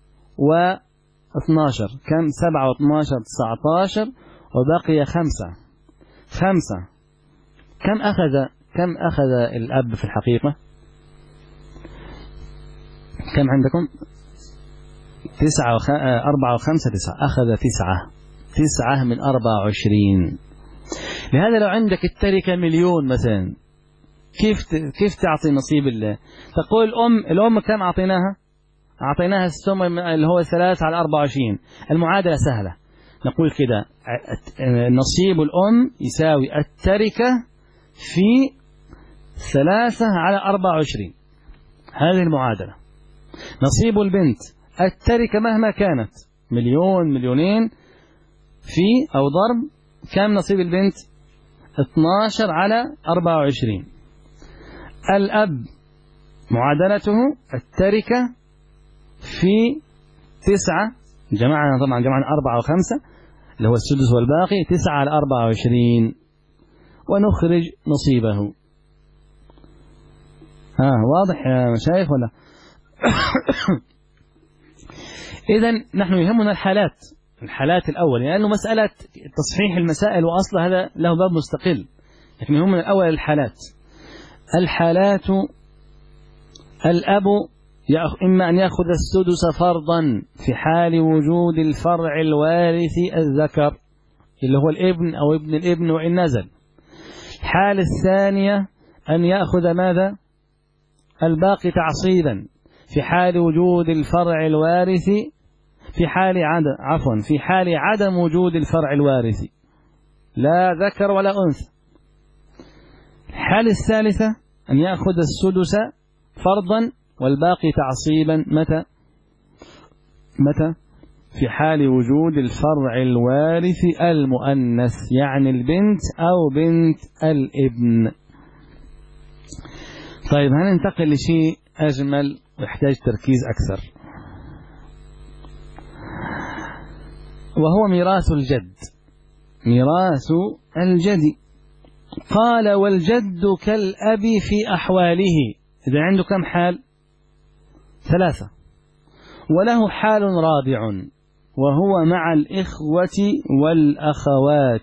و12 كم؟ 7 و12 19 وبقي 5. كم أخذ الأب في الحقيقة؟ كم عندكم؟ 9 4 و5 9. أخذ 9 من 24. لهذا لو عندك التركة مليون مثلا كيف تعطي نصيب الله؟ تقول الأم كم أعطيناها؟ أعطيناها الثمن اللي هو 3 على 24. المعادلة سهلة. نقول كده نصيب الأم يساوي التركة في 3 على 24. هذه المعادلة. نصيب البنت التركة مهما كانت مليون مليونين في أو ضرب كم نصيب البنت؟ 12 على 24. الأب معادلته التركة في 9 جمعنا 4 و5 اللي هو السدس والباقي 9 على 24 ونخرج نصيبه. واضح يا مشايخ ولا؟ إذن نحن يهمنا الحالات الأول لأنه مسألة تصحيح المسائل وأصل هذا له باب مستقل، لكن يهمنا الأول الحالات. الأب إما أن يأخذ السدس فرضا في حال وجود الفرع الوارث الذكر اللي هو الابن أو ابن الابن وإن نزل. الحالة الثانية أن يأخذ ماذا؟ الباقي تعصيبا في حال وجود الفرع الوارث في حال عدم وجود الفرع الوارث لا ذكر ولا أنثى. الحالة الثالثة أن يأخذ السدس فرضا والباقي تعصيبا متى؟ في حال وجود الفرع الوارث المؤنث يعني البنت أو بنت الابن. طيب هننتقل لشيء أجمل ويحتاج تركيز أكثر، وهو ميراث الجد. ميراث الجد. قال والجد كالأب في أحواله، إذا عنده كم حال؟ 3. وله حال رابع وهو مع الإخوة والأخوات.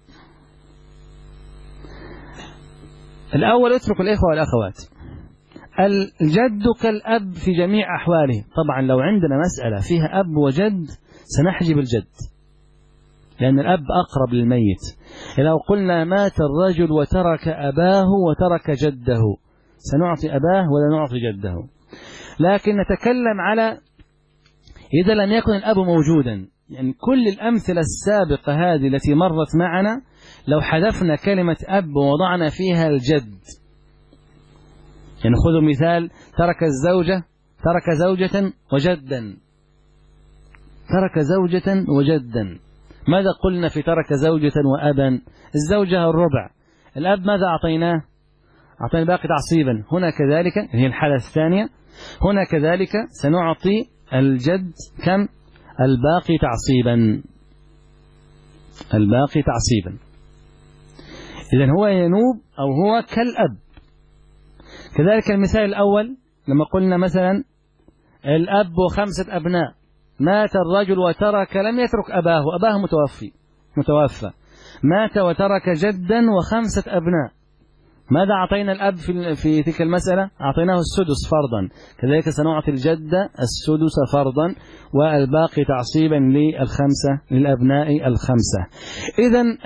الأول اترك الإخوة والأخوات. الجد كالأب في جميع أحواله. طبعا لو عندنا مسألة فيها أب وجد سنحجب الجد، لأن الأب أقرب للميت. لو قلنا مات الرجل وترك أباه وترك جده، سنعطي أباه ولا نعطي جده. لكن نتكلم على إذا لم يكن الأب موجودا، يعني كل الأمثلة السابقة هذه التي مرت معنا لو حذفنا كلمة أب ووضعنا فيها الجد، يعني خذوا مثال ترك زوجة وجدا، ترك زوجة وجدا. ماذا قلنا في ترك زوجة وأبا؟ الزوجة الربع، الأب ماذا أعطيناه؟ أعطينا الباقي تعصيبا. هنا كذلك، هي الحالة الثانية، هنا كذلك سنعطي الجد كم؟ الباقي تعصيبا، الباقي تعصيبا. إذن هو ينوب أو هو كالأب. كذلك المثال الأول لما قلنا مثلا الأب و5 أبناء، مات الرجل وترك، لم يترك أباه، أباه متوفى، مات وترك جدا و5 أبناء. ماذا أعطينا الأب في تلك المسألة؟ أعطيناه السدس فرضا. كذلك سنعطي الجد السدس فرضا والباقي تعصيبا للأبناء 5. إذن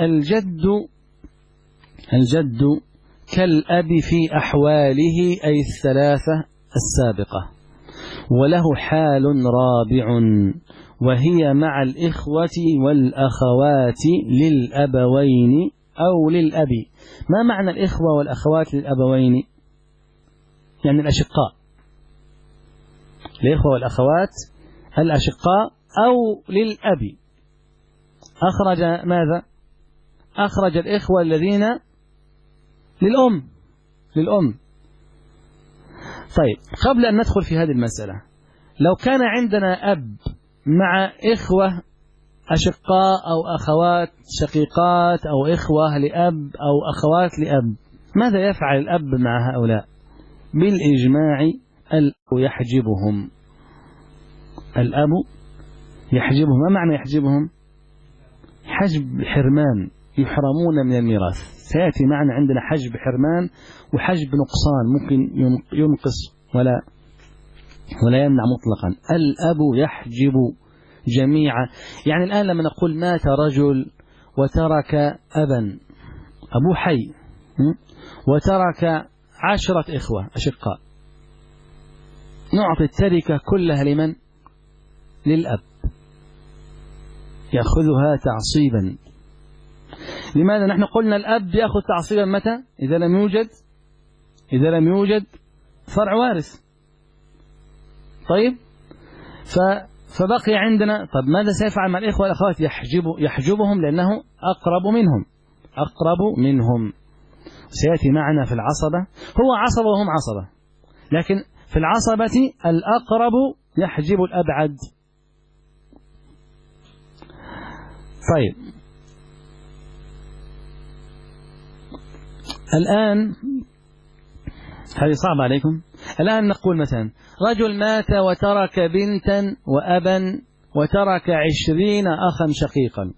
الجد كالأب في أحواله أي 3 السابقة. وله حال رابع وهي مع الإخوة والأخوات للأبوين أو للأب. ما معنى الإخوة والأخوات للأبوين؟ يعني الأشقاء، الإخوة والأخوات الأشقاء أو للأب. أخرج ماذا؟ أخرج الإخوة الذين للأم. طيب قبل أن ندخل في هذه المسألة، لو كان عندنا أب مع إخوة أشقاء أو أخوات شقيقات أو إخوة لأب أو أخوات لأب، ماذا يفعل الأب مع هؤلاء؟ بالإجماع الأب يحجبهم. الأب يحجبهم. ما معنى يحجبهم؟ حجب حرمان، يحرمون من الميراث. سيأتي معنا عندنا حجب حرمان وحجب نقصان، ممكن ينقص ولا يمنع مطلقا. الأب يحجب جميعا. يعني الآن لما نقول مات رجل وترك أبا، أبوه حي، وترك 10 إخوة أشقاء، نعطي التركة كلها لمن؟ للأب، يأخذها تعصيبا. لماذا؟ نحن قلنا الأب يأخذ تعصيبا متى؟ إذا لم يوجد فرع وارث. طيب فبقي عندنا، طب ماذا سيفعل مع الإخوة والأخوات؟ يحجبهم لأنه أقرب منهم. سيأتي معنا في العصبة، هو عصبة وهم عصبة، لكن في العصبة الأقرب يحجب الأبعد. طيب الآن هذه صعبة عليكم. الآن نقول مثلا رجل مات وترك بنتا وأبا وترك 20 أخا شقيقا.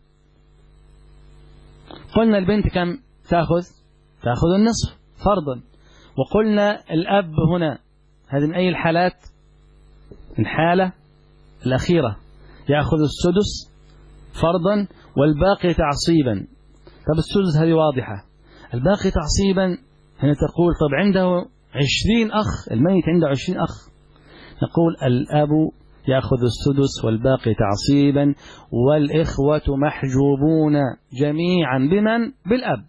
قلنا البنت كم تأخذ النصف فرضا، وقلنا الأب هنا هذه من أي الحالات؟ الحالة الأخيرة، يأخذ السدس فرضا والباقي تعصيبا. طب السدس هذه واضحة، الباقي تعصيبا هنا تقول طب عنده 20 أخ، الميت عنده 20 أخ، نقول الأب يأخذ السدس والباقي تعصيبا، والإخوة محجوبون جميعا بمن؟ بالأب.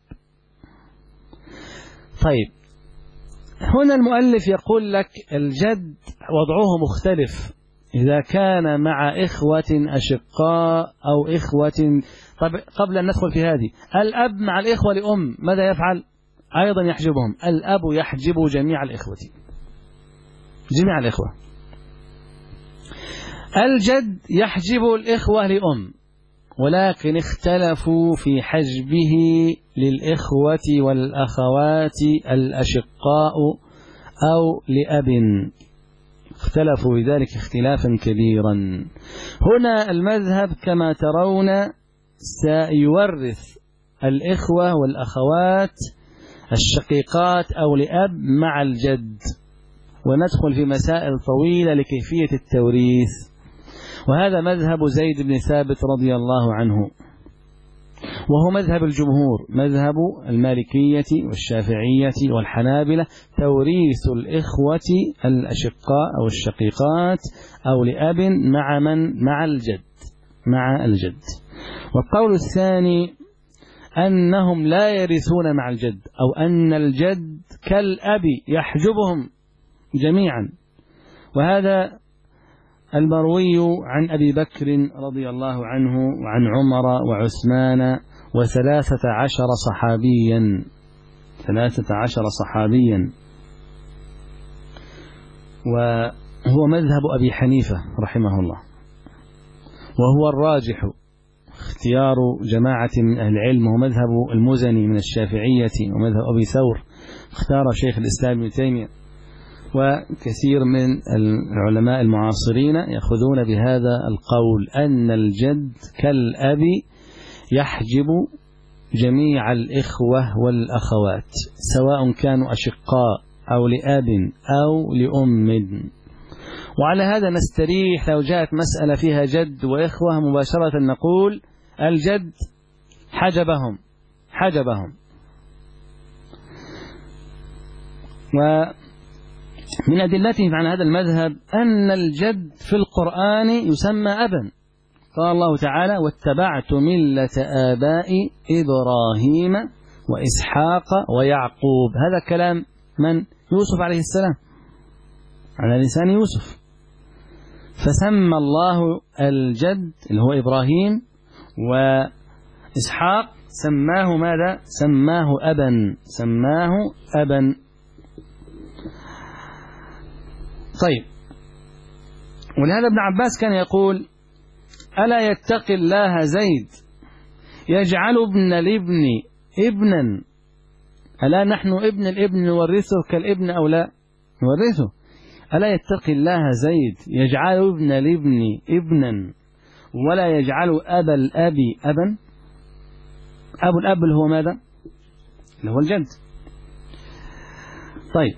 طيب هنا المؤلف يقول لك الجد وضعه مختلف إذا كان مع إخوة أشقاء أو إخوة. طب قبل أن ندخل في هذه، الأب مع الإخوة لأم ماذا يفعل؟ أيضا يحجبهم. الأب يحجب جميع الإخوة، جميع الإخوة. الجد يحجب الإخوة لأم ولكن اختلفوا في حجبه للإخوة والأخوات الأشقاء أو لأب، اختلفوا بذلك اختلافا كبيرا. هنا المذهب كما ترون سيورث الإخوة والأخوات الشقيقات أو لأب مع الجد، وندخل في مسائل طويلة لكيفية التوريث. وهذا مذهب زيد بن ثابت رضي الله عنه، وهو مذهب الجمهور، مذهب المالكية والشافعية والحنابلة، توريث الإخوة الأشقاء أو الشقيقات أو لأب مع الجد. والقول الثاني أنهم لا يرثون مع الجد، أو أن الجد كالأب يحجبهم جميعا. وهذا المروي عن أبي بكر رضي الله عنه وعن عمر وعثمان و13 صحابيا، 13 صحابيا. وهو مذهب أبي حنيفة رحمه الله، وهو الراجح، اختيار جماعة من أهل العلم، ومذهب المزني من الشافعية، ومذهب أبي ثور اختار شيخ الإسلام ابن تيمية، وكثير من العلماء المعاصرين يأخذون بهذا القول، أن الجد كالأب يحجب جميع الإخوة والأخوات سواء كانوا أشقاء أو لأب أو لأم. وعلى هذا نستريح لو جاءت مسألة فيها جد وإخوة مباشرة نقول الجد حجبهم. ومن أدلتهم عن هذا المذهب أن الجد في القرآن يسمى أبا، قال الله تعالى: واتبعت ملة آبائي إبراهيم وإسحاق ويعقوب. هذا كلام من؟ يوسف عليه السلام، على لسان يوسف. فسمى الله الجد اللي هو إبراهيم وإسحاق، سماه ماذا؟ سماه أبا. طيب، ولهذا ابن عباس كان يقول: ألا يتقي الله زيد يجعل ابن الابن ابنا؟ ألا نحن ابن الابن نورثه كالابن أو لا نورثه؟ ألا يتقي الله زيد يجعل ابن الابن ابنا ولا يجعل أبا الأب أبا؟ أبو الأب اللي هو ماذا؟ اللي هو الجد. طيب،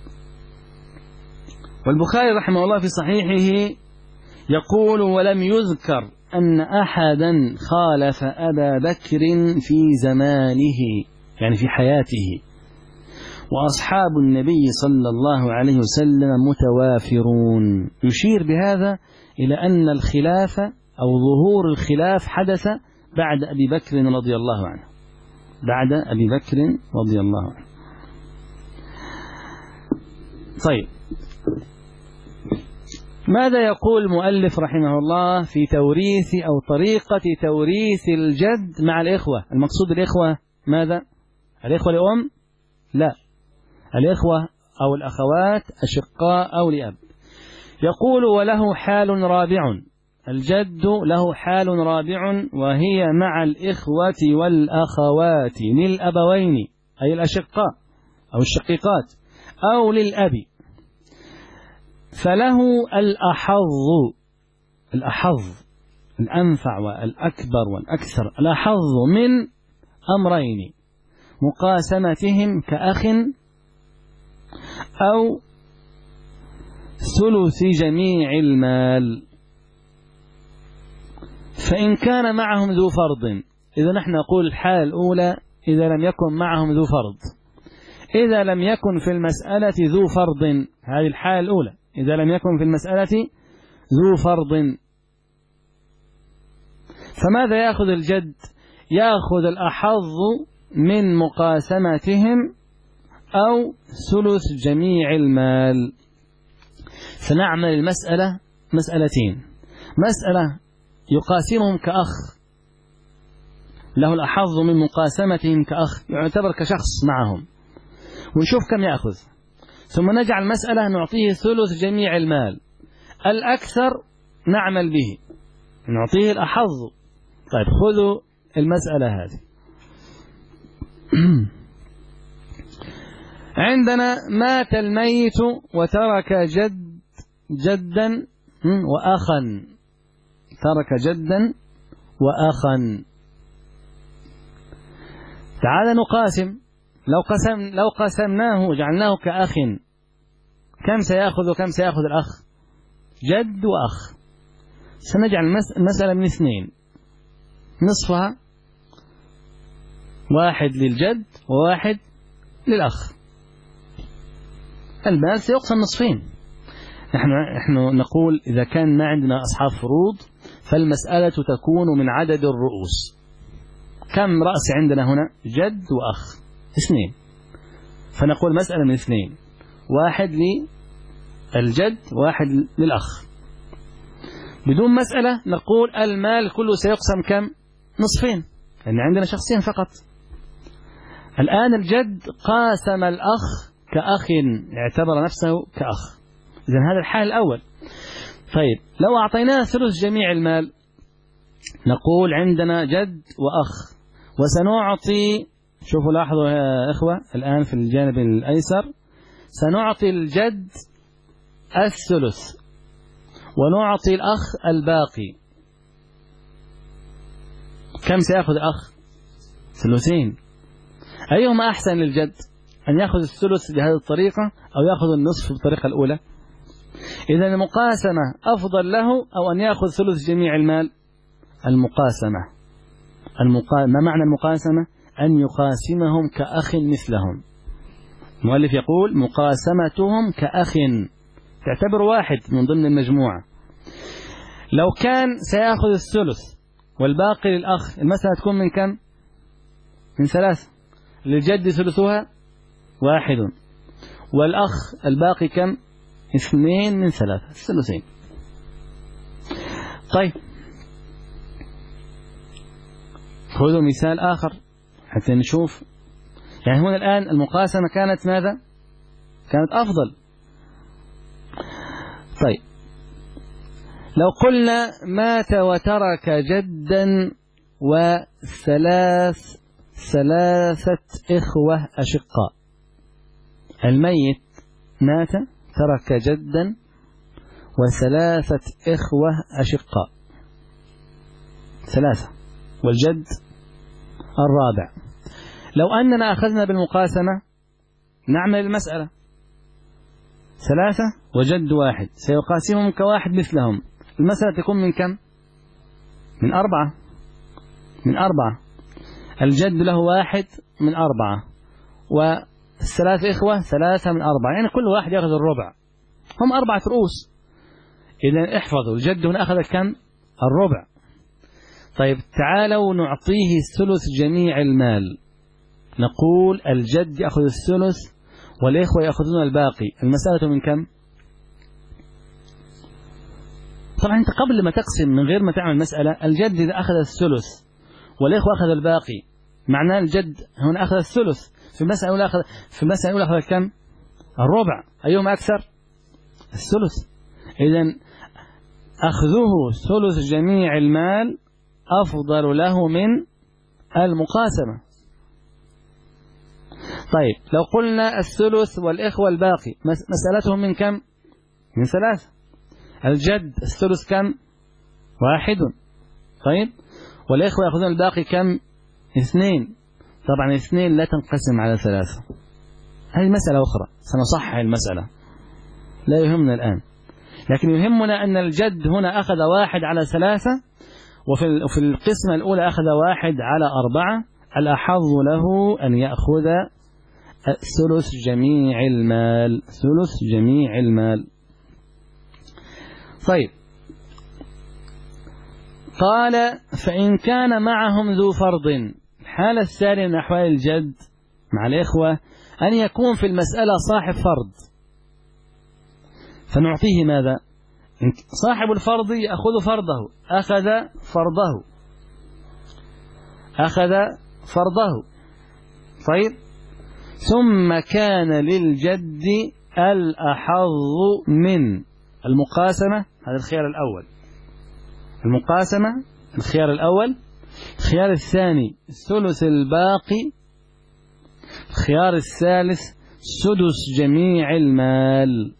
والبخاري رحمه الله في صحيحه يقول: ولم يذكر أن أحدا خالف أبا بكر في زمانه، يعني في حياته، وأصحاب النبي صلى الله عليه وسلم متوافرون. يشير بهذا إلى أن الخلاف أو ظهور الخلاف حدث بعد أبي بكر رضي الله عنه، طيب، ماذا يقول المؤلف رحمه الله في توريث أو طريقة توريث الجد مع الإخوة؟ المقصود الإخوة ماذا؟ الإخوة لأم؟ لا، الإخوة أو الأخوات أشقاء أو لأب. يقول: وله حال رابع، الجد له حال رابع، وهي مع الإخوة والأخوات للأبوين، أي الأشقاء أو الشقيقات، أو للأب. فله الأحظ الأنفع والأكبر والأكثر، الأحظ من أمرين: مقاسمتهم كأخ، أو ثلث جميع المال. فإن كان معهم ذو فرض، إذا نحن نقول الحالة الأولى إذا لم يكن معهم ذو فرض. إذا لم يكن في المسألة ذو فرض، هذه الحالة الأولى، إذا لم يكن في المسألة ذو فرض، فماذا يأخذ الجد؟ يأخذ الأحظ من مقاسمتهم أو ثلث جميع المال. فنعمل المسألة مسألتين: مسألة يقاسمهم كأخ، له الأحظ من مقاسمتهم كأخ، يعتبر كشخص معهم، ونشوف كم يأخذ. ثم نجعل مسألة نعطيه ثلث جميع المال، الأكثر نعمل به، نعطيه الأحظ طيب خذوا المسألة هذه. عندنا مات الميت وترك جدا وأخا، ترك جدا وأخا. تعال نقاسم. لو قسمناه وجعلناه كأخ، كم سيأخذ وكم سيأخذ الأخ؟ جد وأخ. سنجعل المسألة من 2، نصفها 1 للجد و1 للأخ. المال سيقسم نصفين. نحن نقول إذا كان ما عندنا أصحاب فروض فالمسألة تكون من عدد الرؤوس. كم رأس عندنا هنا؟ جد وأخ 2. فنقول مسألة من 2، 1 للجد 1 للأخ. بدون مسألة نقول المال كله سيقسم كم؟ نصفين، لأن عندنا شخصين فقط. الآن الجد قاسم الأخ كأخ، اعتبر نفسه كأخ. إذن هذا الحال الأول. طيب لو أعطيناه ثلث جميع المال نقول عندنا جد وأخ، وسنعطي، شوفوا لاحظوا يا إخوة الآن في الجانب الأيسر، سنعطي الجد الثلث ونعطي الأخ الباقي. كم سيأخذ الأخ؟ ثلثين. أيهما أحسن للجد؟ أن يأخذ الثلث بهذه الطريقة أو يأخذ النصف بالطريقة الأولى؟ إذا المقاسمة أفضل له أو أن يأخذ ثلث جميع المال؟ المقاسمة. ما معنى المقاسمة؟ أن يقاسمهم كأخ مثلهم. المؤلف يقول مقاسمتهم كأخ، تعتبر واحد من ضمن المجموعة. لو كان سيأخذ الثلث والباقي للأخ، المسألة تكون من كم؟ من 3. للجد ثلثها 1 والأخ الباقي كم؟ 2 من 3، الثلثين. طيب خذوا مثال آخر حتى نشوف. يعني هنا الآن المقاسمة كانت ماذا؟ كانت أفضل. طيب لو قلنا مات وترك جدا ثلاثة إخوة أشقاء. الميت مات ترك جدا و3 إخوة أشقاء، 3 والجد الرابع. لو أننا أخذنا بالمقاسمة نعمل المسألة 3 وجد 1 سيقاسمهم كواحد مثلهم، المسألة تكون من كم؟ من 4. من 4. الجد له 1 من 4 والثلاث إخوة 3 من 4، يعني كل واحد يأخذ الربع، هم 4 رؤوس. إذن احفظوا الجد هنا أخذ كم؟ الربع. طيب تعالوا نعطيه ثلث جميع المال. نقول الجد يأخذ الثلث والإخوة يأخذون الباقي، المسألة من كم؟ طبعا أنت قبل ما تقسم من غير ما تعمل مسألة، الجد إذا أخذ الثلث والإخوة أخذ الباقي معناه الجد هنا أخذ الثلث. في المسألة الأولى أخذ كم؟ الربع. أيهما أكثر؟ الثلث. إذن أخذه ثلث جميع المال أفضل له من المقاسمة. طيب لو قلنا الثلث والإخوة الباقي مسألتهم من كم؟ من 3. الجد الثلث كم؟ 1. طيب والإخوة يأخذون الباقي كم؟ 2. طبعا 2 لا تنقسم على 3. هذه مسألة أخرى سنصحح المسألة، لا يهمنا الآن، لكن يهمنا أن الجد هنا أخذ 1 على 3 وفي القسمة الأولى أخذ 1 على 4. الأحظ له أن يأخذ ثلث جميع المال، ثلث جميع المال. طيب قال فإن كان معهم ذو فرض. الحالة الثانية من أحوال الجد مع الإخوة أن يكون في المسألة صاحب فرض، فنعطيه ماذا؟ صاحب الفرض يأخذ فرضه، أخذ فرضه. طيب ثم كان للجد الأحظ من المقاسمة. هذا الخيار الأول، المقاسمة الخيار الأول. الخيار الثاني الثلث الباقي. الخيار الثالث سدس جميع المال.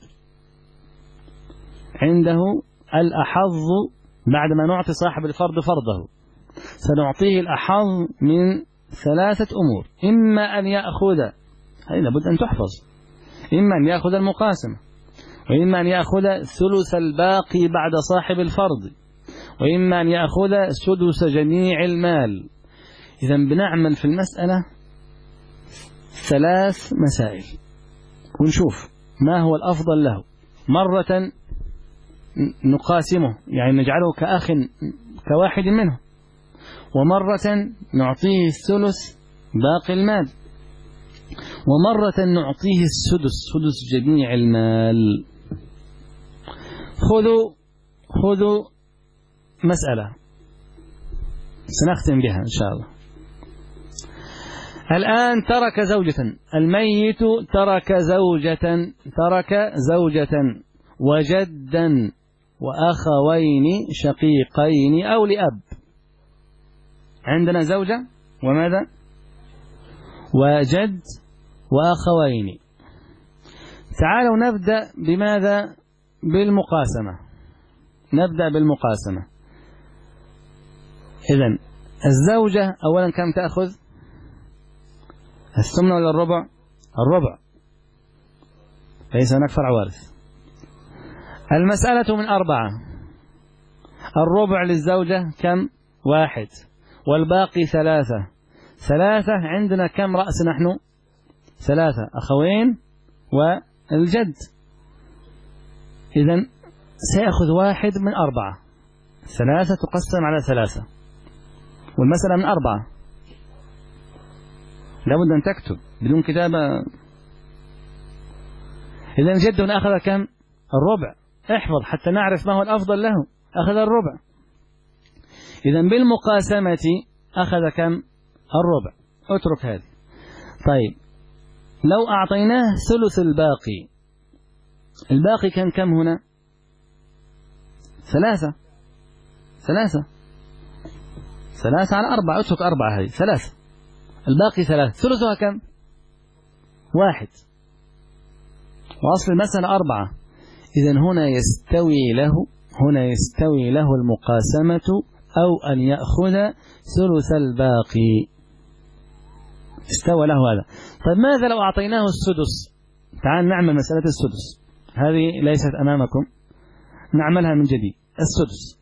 عنده الأحظ بعد ما نعطي صاحب الفرض فرضه سنعطيه الأحظ من 3 أمور. إما أن يأخذ، هذه لابد أن تحفظ، إما أن يأخذ المقاسمة، وإما أن يأخذ ثلث الباقي بعد صاحب الفرض، وإما أن يأخذ سدس جميع المال. إذا بنعمل في المسألة 3 مسائل ونشوف ما هو الأفضل له. مرة نقاسمه يعني نجعله كأخ كواحد منه، ومرة نعطيه الثلث باقي المال، ومرة نعطيه السدس سدس جميع المال. خذوا مسألة سنختم بها إن شاء الله. الآن ترك زوجة، الميت ترك زوجة وجدا وأخوين شقيقين أو لأب. عندنا زوجة وماذا؟ وجد وأخوين. تعالوا نبدأ بماذا؟ بالمقاسمة. نبدأ بالمقاسمة. إذن الزوجة أولا كم تأخذ؟ الثمن ولا الربع؟ الربع، ليس هناك فرع وارث. المسألة من 4. الربع للزوجة كم؟ 1 والباقي 3. 3 عندنا كم رأس نحن؟ 3 أخوين والجد. إذن سيأخذ 1 من 4. 3 تقسم على 3 والمسألة من 4. لابد أن تكتب بدون كتابة. إذن الجد هنا أخذ كم؟ الربع. احفظ حتى نعرف ما هو الأفضل له. أخذ الربع. إذن بالمقاسمة أخذ كم؟ الربع. اترك هذه. طيب لو أعطيناه ثلث الباقي، الباقي كان كم هنا؟ 3 على 4. اترك 4 هذه 3. الباقي 3. ثلثها كم؟ 1 وأصل المسألة 4. إذن هنا يستوي له المقاسمة أو أن يأخذ ثلث الباقي. استوى له هذا. طيب ماذا لو أعطيناه السدس؟ تعال نعمل مسألة السدس، هذه ليست أمامكم، نعملها من جديد. السدس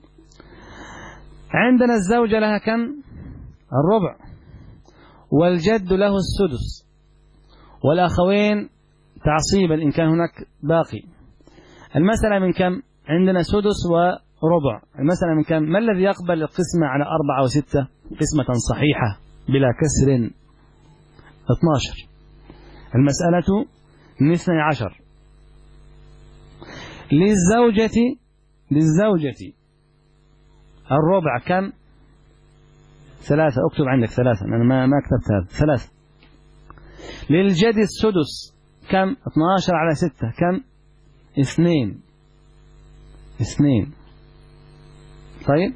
عندنا الزوجة لها كم؟ الربع، والجد له السدس، والأخوين تعصيبا إن كان هناك باقي. المسألة من كم؟ عندنا سدس وربع. المسألة من كم؟ ما الذي يقبل القسمة على 4 و6 قسمة صحيحة بلا كسر؟ 12. المسألة من 12. للزوجة الربع كم؟ 3. اكتب عندك 3، أنا ما كتبت هذا. 3. للجد السدس كم؟ 12 على 6 كم؟ 2. طيب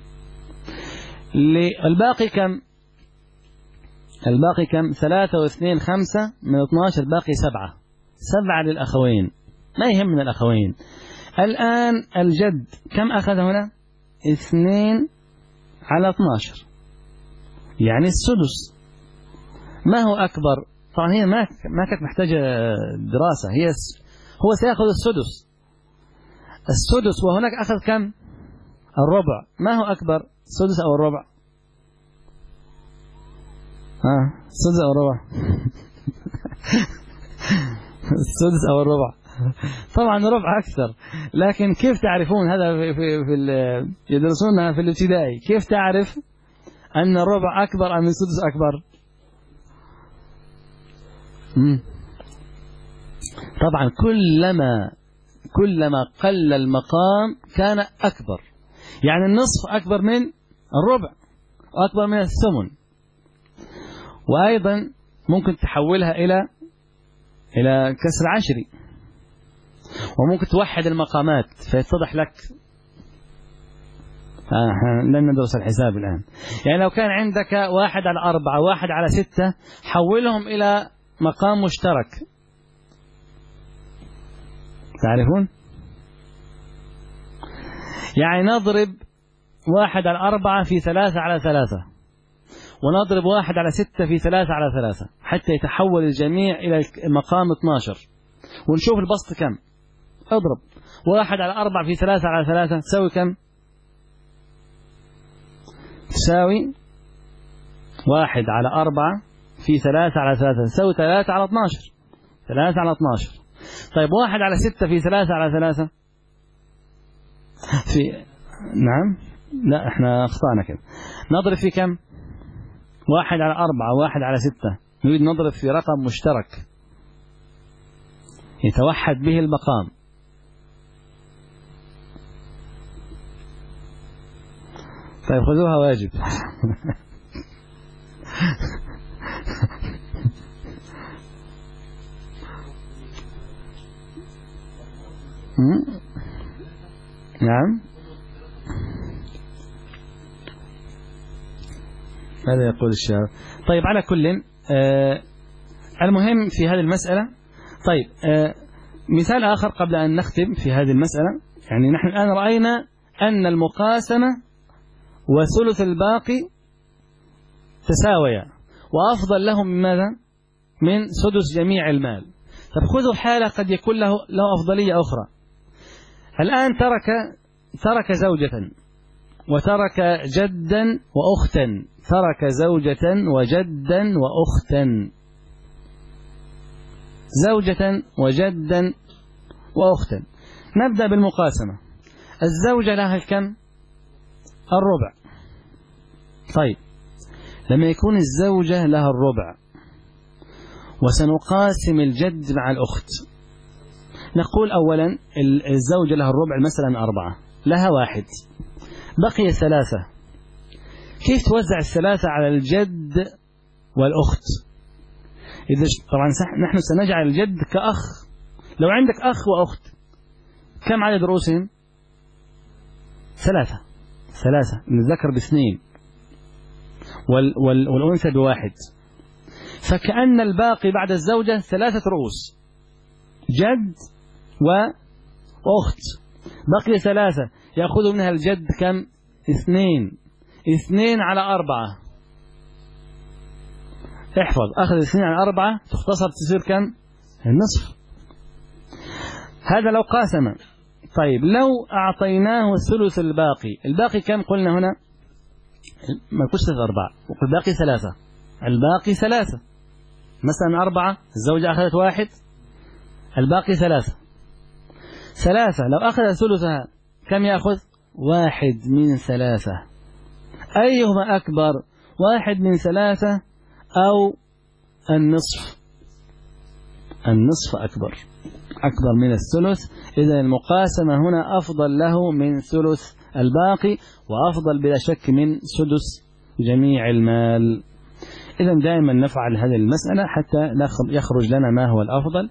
الباقي كم؟ الباقي كم؟ 3 و2 5 من 12. الباقي 7. 7 للأخوين، ما يهم من الأخوين. الآن الجد كم أخذ هنا؟ 2 على 12 يعني السدس. ما هو أكبر؟ طبعا هي ما كانت محتاجة دراسة، هو سيأخذ السدس وهناك أخذ كم؟ الربع. ما هو أكبر؟ السدس أو الربع؟ السدس أو الربع؟ السدس أو الربع؟ طبعا ربع أكثر، لكن كيف تعرفون هذا يدرسونها في الابتدائي؟ كيف تعرف أن الربع أكبر أم السدس أكبر؟ طبعا كلما قل المقام كان أكبر، يعني النصف أكبر من الربع وأكبر من الثمن. وأيضا ممكن تحولها إلى كسر عشري، وممكن توحد المقامات فيتضح لك لن ندرس الحساب الآن. يعني لو كان عندك 1/4 1/6 حولهم إلى مقام مشترك، تعرفون؟ يعني نضرب 1/4 في 3/3 ونضرب 1/6 في 3/3 حتى يتحول الجميع إلى مقام 12 ونشوف البسط كم. اضرب 1/4 في 3/3 تساوي كم؟ تساوي 1/4 في 3/3 تساوي 3/12. 3/12. طيب 1/6 في 3/3 في نعم لا احنا اخطأنا كده. نضرب في كم؟ 1/4 1/6. نريد نضرب في رقم مشترك يتوحد به المقام. طيب خذوها واجب. نعم هذا يقول الشاعر. طيب على كل المهم في هذه المسألة. طيب مثال آخر قبل أن نختم في هذه المسألة. يعني نحن الآن رأينا أن المقاسمة وثلث الباقي تساويا وأفضل لهم من ماذا؟ من سدس جميع المال. طب خذوا حالة قد يكون له أفضلية أخرى. الآن ترك زوجة وترك جدا وأختا. ترك زوجة وجدا وأختا. زوجة وجدا وأختا. نبدأ بالمقاسمة. الزوجة لها كم؟ 1/4. طيب لما يكون الزوجة لها 1/4 وسنقاسم الجد مع الأخت، نقول أولا الزوجة لها 1/4 مثلا 4 لها 1 بقي 3. كيف توزع 3 على الجد والأخت؟ إذا طبعا نحن سنجعل الجد كأخ. لو عندك أخ وأخت كم عدد رؤوسهم؟ 3. الذكر ب2 والأنثى ب1. فكأن الباقي بعد الزوجة 3 رؤوس، جد وأخت. بقي 3 يأخذ منها الجد كم؟ 2/4. احفظ أخذ 2/4 تختصر تصير كم؟ النصف. هذا لو قاسم. طيب لو أعطيناه الثلث الباقي كم قلنا هنا؟ ما كنتش 4 وقل باقي 3. الباقي 3 مثلا 4 الزوجة أخذت 1 الباقي 3. لو أخذ ثلثها كم يأخذ؟ 1/3. أيهما أكبر؟ 1/3 أو النصف؟ النصف أكبر من الثلث. إذا المقاسمة هنا أفضل له من ثلث الباقي وأفضل بلا شك من سدس جميع المال. إذا دائما نفعل هذه المسألة حتى يخرج لنا ما هو الأفضل.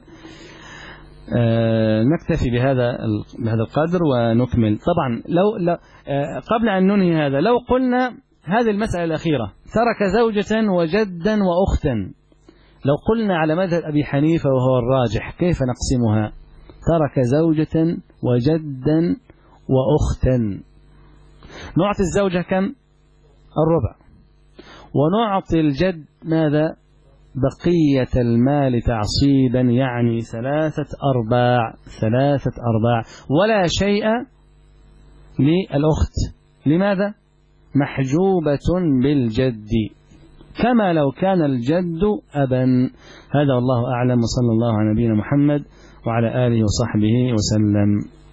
نكتفي بهذا القدر ونكمل. طبعا لو قبل أن ننهي هذا لو قلنا هذه المسألة الأخيرة ترك زوجة وجدا وأختا، لو قلنا على مذهب أبي حنيفة وهو الراجح كيف نقسمها؟ ترك زوجة وجدا وأختا. نعطي الزوجة كم؟ 1/4 ونعطي الجد ماذا؟ بقية المال تعصيبا يعني 3/4 ولا شيء للأخت. لماذا؟ محجوبة بالجد كما لو كان الجد أبا. هذا والله أعلم، وصلى الله على نبينا محمد وعلى آله وصحبه وسلم.